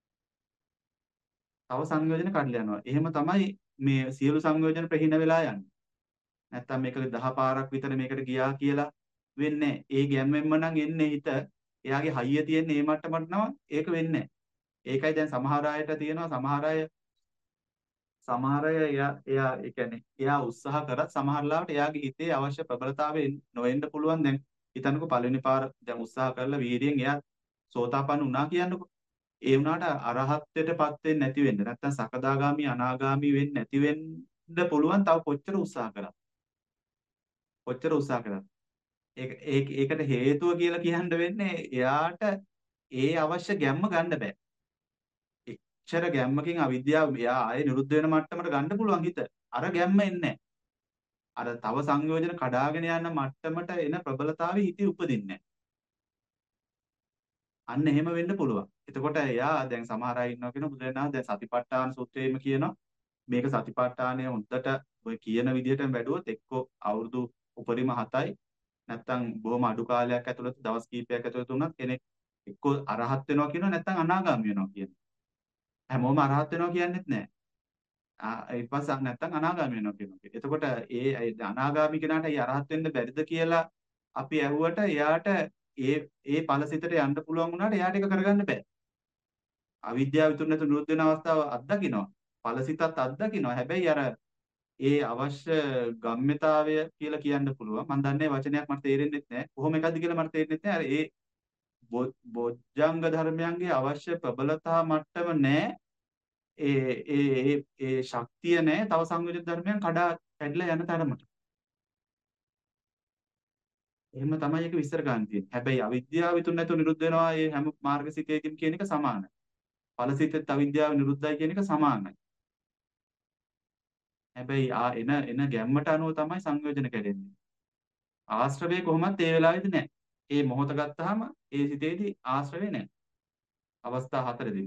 තව සංයෝජන කඩලා යනවා. එහෙම තමයි මේ සියලු සංයෝජන ප්‍රහීන වෙලා යන්නේ. නැත්තම් මේක දහ පාරක් විතර මේකට ගියා කියලා වෙන්නේ ඒ ගැම්මෙන්ම නම් එන්නේ හිත. එයාගේ හයිය තියෙන්නේ මේ මට්ටමට නම් ඒක වෙන්නේ ඒකයි දැන් සමහර අයට තියෙනවා සමහර අය සමහර අය එයා එයා ඒ කියන්නේ එයා උත්සාහ කරත් සමහර ලාවට එයාගේ හිතේ අවශ්‍ය ප්‍රබලතාවය නොවෙන්න පුළුවන්. දැන් හිතන්නකෝ පළවෙනි පාර දැන් උත්සාහ කරලා වීර්යයෙන් එයා සෝතාපන්න වුණා කියන්නකෝ. ඒ වුණාට අරහත්ත්වයටපත් වෙන්නේ නැති වෙන්න නැත්නම් සකදාගාමි අනාගාමි වෙන්නේ නැති වෙන්න පුළුවන්. තව කොච්චර උත්සාහ කරත් කොච්චර උත්සාහ කරත් ඒක ඒකට හේතුව කියලා කියන්න වෙන්නේ එයාට ඒ අවශ්‍ය ගැම්ම ගන්න බෑ. එච්චර ගැම්මකින් අවිද්‍යාව එයා ආයේ නිරුද්ධ වෙන මට්ටමට ගන්න පුළුවන් හිත. අර ගැම්ම එන්නේ අර තව සංයෝජන කඩාගෙන යන මට්ටමට එන ප්‍රබලතාවය හිතේ උපදින්නේ අන්න එහෙම වෙන්න පුළුවන්. එතකොට එයා දැන් සමහර අය ඉන්නවා කියන බුදුරණාහි දැන් සතිපට්ඨාන සූත්‍රයේම කියනවා මේක සතිපට්ඨානය හොඳට ඔය කියන විදිහටම වැඩුවොත් එක්කෝ අවුරුදු උපරිම හතයි නැත්තම් බොහොම අඩු කාලයක් ඇතුළත දවස් කීපයක් ඇතුළත උනත් කෙනෙක් එක්කෝ අරහත් වෙනවා කියනවා නැත්තම් අනාගාමී වෙනවා කියනවා. හැමෝම අරහත් වෙනවා කියන්නේත් නැහැ. ආ ඊට පස්සේ නැත්තම් අනාගාමී වෙනවා කියනවා. එතකොට ඒ අනාගාමී කෙනාට ඒ අරහත් වෙන්න බැරිද කියලා අපි ඇහුවට එයාට ඒ ඒ ඵලසිතට යන්න පුළුවන් වුණාට එයාට ඒක කරගන්න බෑ. අවිද්‍යාව විතර නැතු නිරුද්ධ වෙන අවස්ථාව අත්දකින්නවා. ඵලසිතත් අත්දකින්නවා. හැබැයි අර ඒ අවශ්‍ය ගම්ම්‍යතාවය කියලා කියන්න පුළුවන්. මම දන්නේ වචනයක් මට තේරෙන්නේ නැහැ. කොහොම එකක්ද කියලා මට තේරෙන්නේ නැහැ. ඒ බොජ්ජංග ධර්මයන්ගේ අවශ්‍ය ප්‍රබලතා මට්ටම නැහැ. ඒ ඒ ඒ ශක්තිය නැහැ. තව සංයෝජන ධර්මයන් කඩා කැඩලා යන තරමට. එහෙම තමයි ඒක විස්තර ගන්න තියෙන්නේ. හැබැයි අවිද්‍යාව විතර නැතුව නිරුද්ධ වෙනවා මේ හැම මාර්ගසිතයකින් කියන එක සමානයි. ඵලසිතෙත් අවිද්‍යාව නිරුද්ධයි කියන එක සමානයි. හැබැයි ආ එන එන ගැම්මට අනුව තමයි සංයෝජන කැඩෙන්නේ. ආශ්‍රවය කොහොමත් ඒ වෙලාවේදී නැහැ. ඒ මොහොත ගත්තාම ඒ සිතේදී ආශ්‍රවය නැහැ. අවස්ථා හතරෙදී.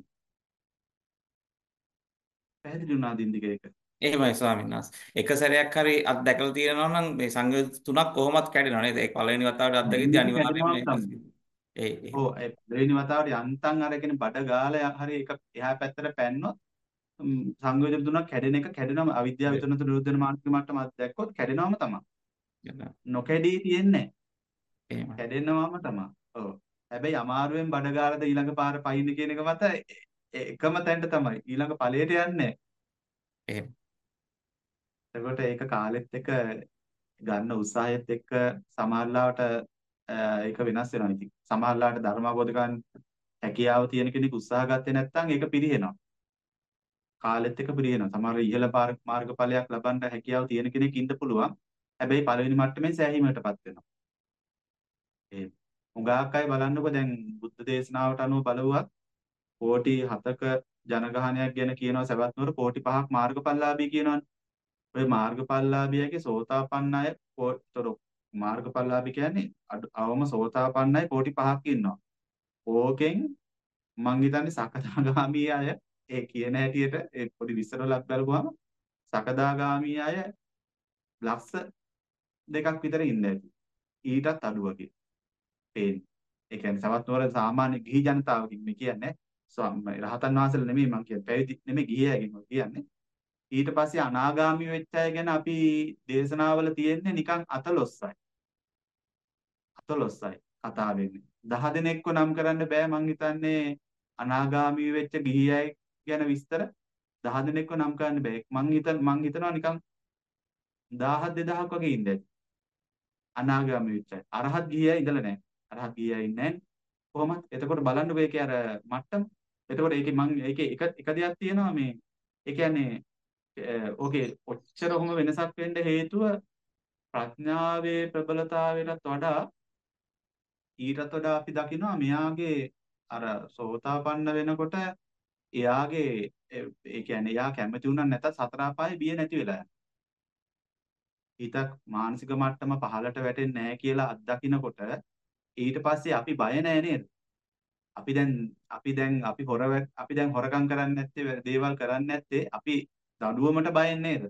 පැහැදිලි වුණා දින්දික ඒක.
එහෙමයි ස්වාමීන් වහන්සේ. එක සැරයක් හරි අත්දැකලා තියෙනවා නම් මේ සංයෝජන තුනක් කොහොමත් කැඩෙනවා නේද? ඒ පළවෙනි වතාවට අත්දැකීදී අනිවාර්යයෙන්ම ඒ ඒ
ඔව් ඒ දෙවෙනි වතාවට යන්තම් අරගෙන බඩ ගාලා හරි එක එහා පැත්තට පැන්නොත් සංයෝජන තුනක් කැඩෙන එක කැඩෙනම අවිද්‍යාව විතර නැතු නිරුද්ධ වෙන මානසික මට්ටම අත්දැක්කොත් කැඩෙනවම තමයි. නොකැඩී තියෙන්නේ
එහෙමයි.
කැඩෙනවම තමයි. ඔව්. හැබැයි අමාරුවෙන් බඩ ගාලාද ඊළඟ පාර පයින්න කියන එක මත එකම තැනට තමයි. ඊළඟ ඵලයට යන්නේ.
එහෙම.
එතකොට ඒක කාලෙත් එක්ක ගන්න උත්සාහයත් එක්ක සමහරලාවට ඒක වෙනස් වෙනවා ඉතින්. සමහරලාට ධර්ම අවබෝධ කරගන්න හැකියාව තියෙන කෙනෙක් උත්සාහ ගත්තේ නැත්නම් ඒක පිරිහෙනවා. කාලෙත් එක්ක පිරිහෙනවා. සමහර ඉහළ මාර්ගඵලයක් ලබන්න හැකියාව තියෙන කෙනෙක් ඉන්න පුළුවන්. හැබැයි පළවෙනි මට්ටමේ සෑහීමකටපත් වෙනවා. ඒ හුඟක් අය බලන්නකො දැන් බුද්ධ දේශනාවට අනුව බලුවත් කෝටි හතක ජනගහනයක් ගැන කියනවා සවැත් නුවර කෝටි පහක් මාර්ගඵලලාභී කියනවනේ. ඔය මාර්ගඵලලාභියගේ සෝතාපන්න අය කෝතර මාර්ගඵලලාභී කියන්නේ අඩු- අවම සෝතාපන්න අය කෝටි පහක් ඉන්නවා. ඕකෙන් මං හිතන්නේ සකදාගාමී අය ඒ කියන හැටියට ඒ පොඩි විස්තරවලක් බලපුවම සකදාගාමී අය ලක්ෂ දෙකක් විතර ඉන්න ඇති. ඊටත් අඩු වගේ පේන්නේ. ඒ කියන්නේ සවැත් නුවර සාමාන්‍ය ගිහි ජනතාවකින් මේ කියන්නේ ස්වාමී රහතන් වහන්සේලා නෙමෙයි මං කියන්නේ පැවිදි නෙමෙයි ගිහියගෙන් කියන්නේ. ඊට පස්සේ අනාගාමී වෙච්ච අය ගැන අපි දේශනාවල තියෙන්නේ නිකන් අතලොස්සයි. අතලොස්සයි කතා වෙන්නේ. දහ දෙනෙක්ව නම් කරන්න බෑ මං හිතන්නේ අනාගාමී වෙච්ච ගිහි අය ගැන විස්තර දහ දෙනෙක්ව නම් කරන්න බෑ. මං හිතන මං හිතනවා නිකන් දහයක් දෙදහයක් වගේ ඉන්න ඇති. අනාගාමී වෙච්ච අය. අරහත් ගිහි අය ඉඳලා නැහැ. අරහත් ගිහි අය ඉන්නේ නැහැ. කොහොමද? එතකොට බලන්නකෝ ඒකේ අර මට්ටම. එතකොට ඒකේ මං ඒකේ එක එක දෙයක් තියෙනවා මේ ඒ කියන්නේ ඕකේ ඔච්චර ඔහොම වෙනසක් වෙන්න හේතුව ප්‍රඥාවේ ප්‍රබලතාවයටත් වඩා ඊටත් වඩා අපි දකිනවා මෙයාගේ අර සෝතාපන්න වෙනකොට එයාගේ ඒ ඒ කියන්නේ එයා කැමති වුණා නැත්නම් සතර අපායේ බිය නැති වෙලා යනවා. හිතක් මානසික මට්ටම පහළට වැටෙන්නේ නැහැ කියලා අත්දකින්නකොට ඊට පස්සේ අපි බය නැහැ නේද? අපි දැන් අපි දැන් අපි හොර අපි දැන් හොරකම් කරන්නේ නැත්තේ දේවල් කරන්නේ නැත්තේ අපි දඬුවමට බයෙන් නේද?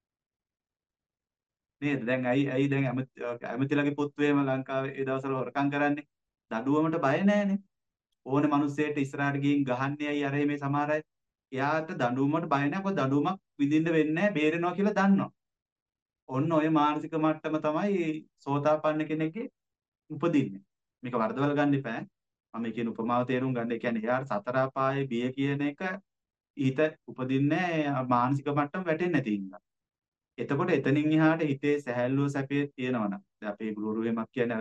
නේද? දැන් ඇයි ඇයි දැන් ඇමතිලගේ පුත්වේම ලංකාවේ ඒ දවස්වල හොරකම් කරන්නේ? දඬුවමට බය නැහැනේ. ඕනේ මිනිස්සෙට ඉස්සරහට ගිහින් ගහන්නේ ඇයි අර මේ සමහර අය. එයාට දඬුවමට බය නැහැ. මොකද දඬුවමක් විඳින්න වෙන්නේ නැහැ. බේරෙනවා කියලා දන්නවා. ඔන්න ඔය මානසික මට්ටම තමයි සෝතාපන්න කෙනෙක්ගේ උපදින්නේ. මේක වරදවල ගන්න එපා. මම කියන උපමාව තේරුම් ගන්න. ඒ කියන්නේ එයාට සතර අපායේ බිය කියන එක ඊට උපදින්නේ මානසික මට්ටම වැටෙන්නේ නැති හින්දා. එතකොට එතනින් එහාට හිතේ සැහැල්ලුව සැපේ තියෙනවනම් දැන් අපේ ගුරුවරුෙමක් කියන්නේ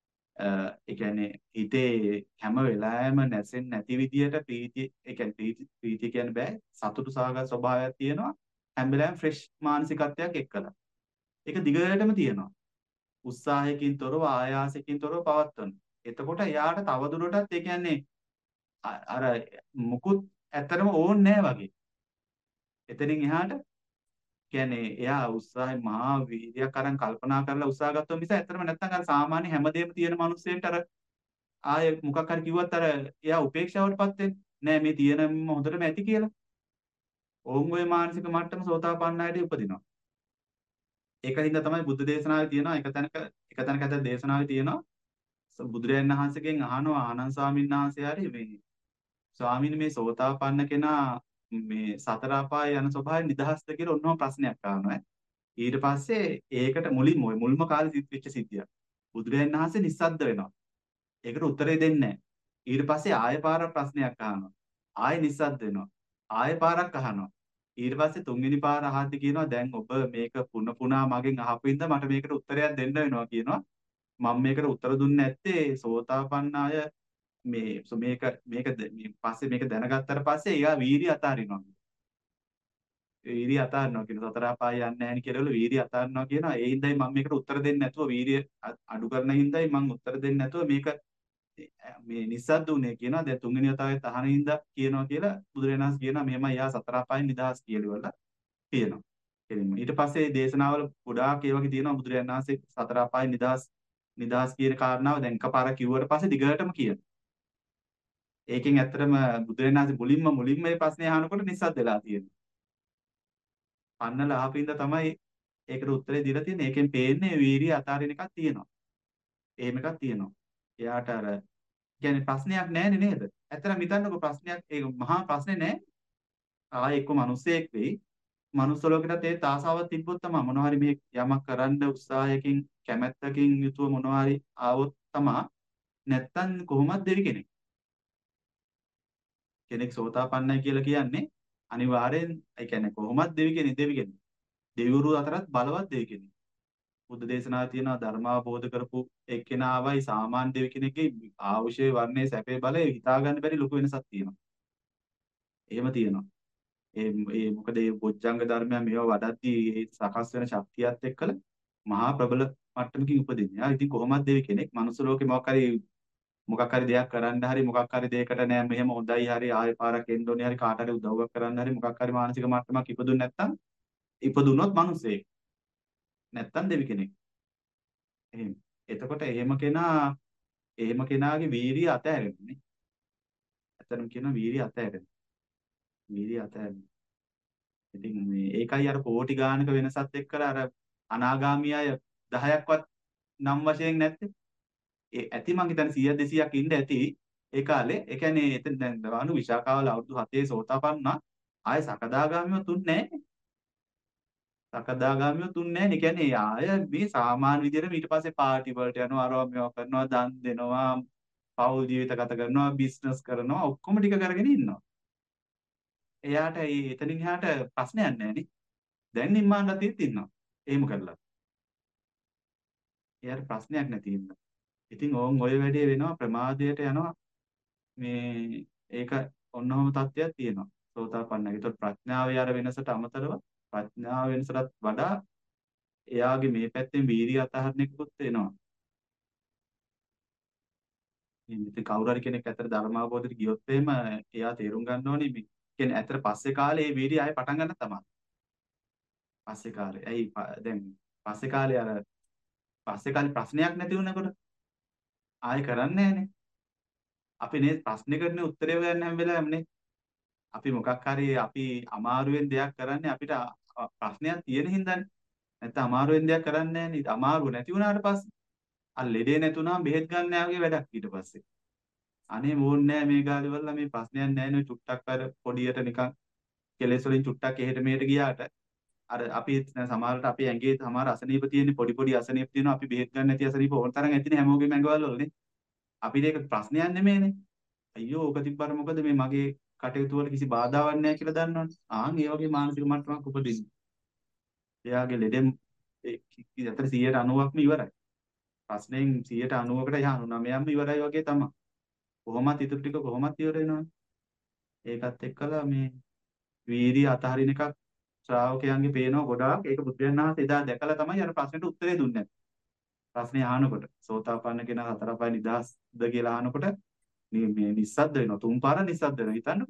ඒ කියන්නේ හිතේ හැම වෙලාවෙම නැසෙන්නේ නැති විදියට ප්‍රීතිය ඒ කියන්නේ ප්‍රීති ප්‍රීතිය කියන්නේ බෑ සතුටු සහගත ස්වභාවයක් තියෙනවා හැම වෙලාවෙම ෆ්‍රෙෂ් මානසිකත්වයක් එක්කලා. ඒක දිගටම තියෙනවා. උත්සාහයකින් තොරව ආයාසයකින් තොරව පවත්වන. එතකොට එයාට තවදුරටත් ඒ කියන්නේ අර මුකුත් ඇත්තටම ඕනේ නැහැ වගේ. එතනින් එහාට කියන්නේ එයා උත්සාහය මහා වීර්යයක් අරන් කල්පනා කරලා උත්සාහ ගත්තොත් මිස ඇත්තටම නැත්තම් අර සාමාන්‍ය හැමදේම තියෙන මිනිස්සෙන්ට අර ආයේ මොකක් හරි කිව්වත් අර එයා උපේක්ෂාවටපත් වෙන්නේ නෑ මේ තියෙනම හොඳටම ඇති කියලා. ඕම් ඔය මානසික මට්ටම සෝතාපන්නයිදී උපදිනවා. ඒකින්ද තමයි බුද්ධ දේශනාවේ තියෙනවා එක තැනක එක තැනක ඇත දේශනාවේ තියෙනවා බුදුරජාණන් වහන්සේගෙන් අහනවා ආනන්ද ස්වාමීන් වහන්සේ හරි මේ ස්වාමීන් මේ සෝතාපන්න කෙනා මේ සතර අපාය යන ස්වභාවයෙන් නිදහස්ද කියලා ඔන්නම ප්‍රශ්නයක් අහනවා. ඊට පස්සේ ඒකට මුලින්ම මුල්ම කාලේ සිද්ධ වෙච්ච සිද්ධියක්. බුදුරජාණන් වහන්සේ නිස්සද්ද වෙනවා. ඒකට උත්තරේ දෙන්නේ නැහැ. ඊට පස්සේ ආයෙ පාරක් ප්‍රශ්නයක් අහනවා. ආයෙ නිස්සද්ද වෙනවා. ආයෙ පාරක් අහනවා. ඊට පස්සේ තුන්වෙනි පාර අහද්දි කියනවා දැන් ඔබ මේක පුන පුනා මගෙන් අහපු ඉඳ මට මේකට උත්තරයක් දෙන්න වෙනවා කියනවා. මම මේකට උත්තර දුන්නේ නැත්තේ සෝතාපන්න අය මේ මේක මේක මේ පස්සේ මේක දැනගත්තට පස්සේ එයා වීර්ය අතාරිනවා. වීර්ය අතාරිනවා කියන සතර අපාය යන්නේ නැහැ නේ කියලා වීර්ය අතාරිනවා කියනවා. ඒ හින්දායි මම මේකට උත්තර දෙන්නේ නැතුව වීර්ය අඩු කරන හින්දායි මම උත්තර දෙන්නේ නැතුව මේක මේ නිස්සද්ද උනේ කියනවා. දැන් තුන්වෙනි වතාවෙත් අහන හින්දා කියනවා කියලා බුදුරජාණන් වහන්සේ කියනවා මෙහෙමයි යා සතර අපායෙන් නිදහස් කියලා කියනවා. එනිම ඊට පස්සේ දේශනාවල ගොඩාක් ඒ වගේ තියෙනවා බුදුරජාණන් වහන්සේ සතර අපායෙන් නිදහස් නිදහස් කියන කාරණාව දැන් එකපාරක් කිව්වට පස්සේ දිගටම කියනවා. ඒකෙන් ඇත්තටම බුදුරජාණන් වහන්සේ මුලින්ම මුලින්ම මේ ප්‍රශ්නේ අහනකොට නිස්සද්ද වෙලා තියෙනවා. අන්නලා අහපින්ද තමයි ඒකට උත්තරේ දීලා තියෙන්නේ. ඒකෙන් පේන්නේ වීර්ය අතාරින එකක් තියෙනවා. එහෙම එකක් තියෙනවා. එයාට අර කියන්නේ ප්‍රශ්නයක් නැහැනේ නේද? ඇත්තටම හිතන්නකෝ ප්‍රශ්නයක් ඒක මහා ප්‍රශ්නේ නැහැ. ආයෙ එක්ක මිනිස්සෙක් වෙයි. මනුස්ස ලෝකෙටත් ඒ තාසාවක් තිබ්බොත් තමයි මොනවා හරි මේ යමක් කරන්න උත්සාහයකින් කැමැත්තකින් යුතුව මොනවා හරි ආවොත් තමයි නැත්තම් කොහොමද දෙවි කෙනෙක්. කෙනෙක් සෝතාපන්නයි කියලා කියන්නේ අනිවාර්යෙන් ඒ කියන්නේ කොහොමද දෙවි කෙනෙක් දෙවි කෙනෙක්. දෙවිවරු අතරත් බලවත් දෙවි කෙනෙක්. බුද්ධ දේශනාවේ තියෙනවා ධර්ම අවබෝධ කරපු එක්කෙනාවයි සාමාන්‍ය දෙවි කෙනෙක්ගේ ආවශ්‍ය වර්ණයේ සැපේ බලය හිතා ගන්න බැරි ලොකු වෙනසක් තියෙනවා. එහෙම තියෙනවා. ඒ ඒ මොකද මේ බොජ්ජංග ධර්මයන් මේවා වඩද්දී ඒ සකස් වෙන ශක්තියත් එක්කලා මහා ප්‍රබල මට්ටමකින් උපදින්නේ. ආ ඉතින් කොහොමද දෙවි කෙනෙක් මනුස්ස ලෝකේ මොකක් හරි මොකක් හරි දෙයක් කරන්න හරි මොකක් හරි දෙයකට නෑ මෙහෙම හොඳයි හරි ආයෙ පාරක් එන්න ඕනේ හරි කාට හරි උදව්වක් කරන්න හරි මොකක් හරි මානසික මට්ටමක් ඉපදුන්නේ නැත්තම් ඉපදුනොත් මිනිස්සෙක් නැත්තම් දෙවි කෙනෙක්. එහෙම. එතකොට එහෙම කෙනා එහෙම කෙනාගේ වීරිය අතහැරෙන්නේ. ඇත්තටම කියනවා වීරිය අතහැරෙන්නේ. වීරිය අතහැරෙන්නේ. ඉතින් මේ ඒකයි අර කෝටි ගානක වෙනසත් එක්කලා අර අනාගාමී අය දහයක්වත් නම් වශයෙන් නැත්තේ. ඒ ඇති මං හිතන්නේ සීය දෙසීයක් ඉන්න ඇති ඒ කාලේ. ඒ කියන්නේ එතන දැන් දවනු විශාකාවල අවුරුදු හතේ සෝතාපන්න ආය සකදාගාමියෝ තුන්නේ නැහැ. සකදාගාමියෝ තුන්නේ නැහැ. ඒ කියන්නේ ආය මේ සාමාන්‍ය විදියට ඊට පස්සේ පාටි වලට යනවා අරවා මේවා කරනවා දන් දෙනවා පෞල් ජීවිත ගත කරනවා බිස්නස් කරනවා ඔක්කොම ටික කරගෙන ඉන්නවා. එයාට ඒ එතනින් එහාට ප්‍රශ්නයක් නැහැ නේ. දැන් නිම්මාන රතියෙත් ඉන්නවා. එහෙම කරලා. එයාට ප්‍රශ්නයක් නැති ඉන්නවා. ඉතින් ඕන් ඔය වැඩේ වෙනවා ප්‍රමාදයට යනවා මේ ඒක ඔන්නෝම තත්ත්වයක් තියෙනවා සෝතාපන්නගේ. ඒතකොට ප්‍රඥාවේ අර වෙනසට අමතරව ප්‍රඥාව වෙනසටත් වඩා එයාගේ මේ පැත්තෙන් වීරිය අතහරින එකකුත් වෙනවා. ඉතින් කවුරු හරි කෙනෙක් ඇත්තට ධර්ම අවබෝධයට ගියොත් එහෙම එයා තේරුම් ගන්න ඕනේ මේ කියන්නේ ඇත්තට පස්සේ කාලේ මේ වීරිය ආයේ පටන් ගන්න තමයි. පස්සේ කාලේ. ඇයි දැන් පස්සේ කාලේ අර පස්සේ කාලේ ප්‍රශ්නයක් නැති වුණාකොට ආයෙ කරන්නේ නැහනේ. අපි නේ ප්‍රශ්නෙකට උත්තරේ හොයන්න හැම වෙලාවෙම නේ. අපි මොකක් හරි අපි අමාරුවෙන් දෙයක් කරන්නේ අපිට ප්‍රශ්නයක් තියෙන හින්දානේ. නැත්නම් අමාරුවෙන් දෙයක් කරන්නේ නැහැ නේද? අමාරුව නැති වුණාට පස්සේ අර ලෙඩේ නැතුණාම බෙහෙත් ගන්න යාගේ වැඩක් ඊට පස්සේ. අනේ මොන්නේ නැහැ මේ ගාලි වල මේ ප්‍රශ්නයක් නැහැ නේ චුට්ටක් අර පොඩියට නිකන් කෙලෙස් වලින් චුට්ටක් එහෙට මෙහෙට ගියාට අර අපි සමහරවිට අපේ ඇඟේ සමහර අසනීප තියෙන පොඩි පොඩි අසනීප තියෙනවා අපි බෙහෙත් ගන්න නැති අසනීප ඕන තරම් ඇතිනේ හැමෝගෙම ඇඟවල වලනේ. අපිට ඒක ප්‍රශ්නයක් නෙමෙයිනේ. අයියෝ ඕක තිබ්බර මොකද මේ මගේ කටයුතු වල කිසි බාධාවක් නැහැ කියලා දන්නවනේ. ආන් ඒ වගේ මානසික මට්ටමක් උපදින්න. එයාගේ ලෙඩෙන් අතර සියයට අනූවක්ම ඉවරයි. ප්‍රශ්නෙන් සියයට අනූවකට යහ අනූනවයක්ම ඉවරයි වගේ තමයි. කොහොමත් ඉතුරු ටික කොහොමත් ඉවර වෙනවනේ. ඒකත් එක්කලා මේ වීර්ය අතහරින එකක් ශ්‍රාවකයන්ගේ පේනවා ගොඩාක්. ඒක බුදුන් වහන්සේ එදා දැකලා තමයි අර ප්‍රශ්නෙට උත්තරේ දුන්නේ. ප්‍රශ්නේ අහනකොට සෝතාපන්න කෙනා හතර පහ නිදහස්ද කියලා අහනකොට මේ නිස්සද්ද වෙනවා. තුන් පාර නිස්සද්ද වෙනවා. හිතන්නකො.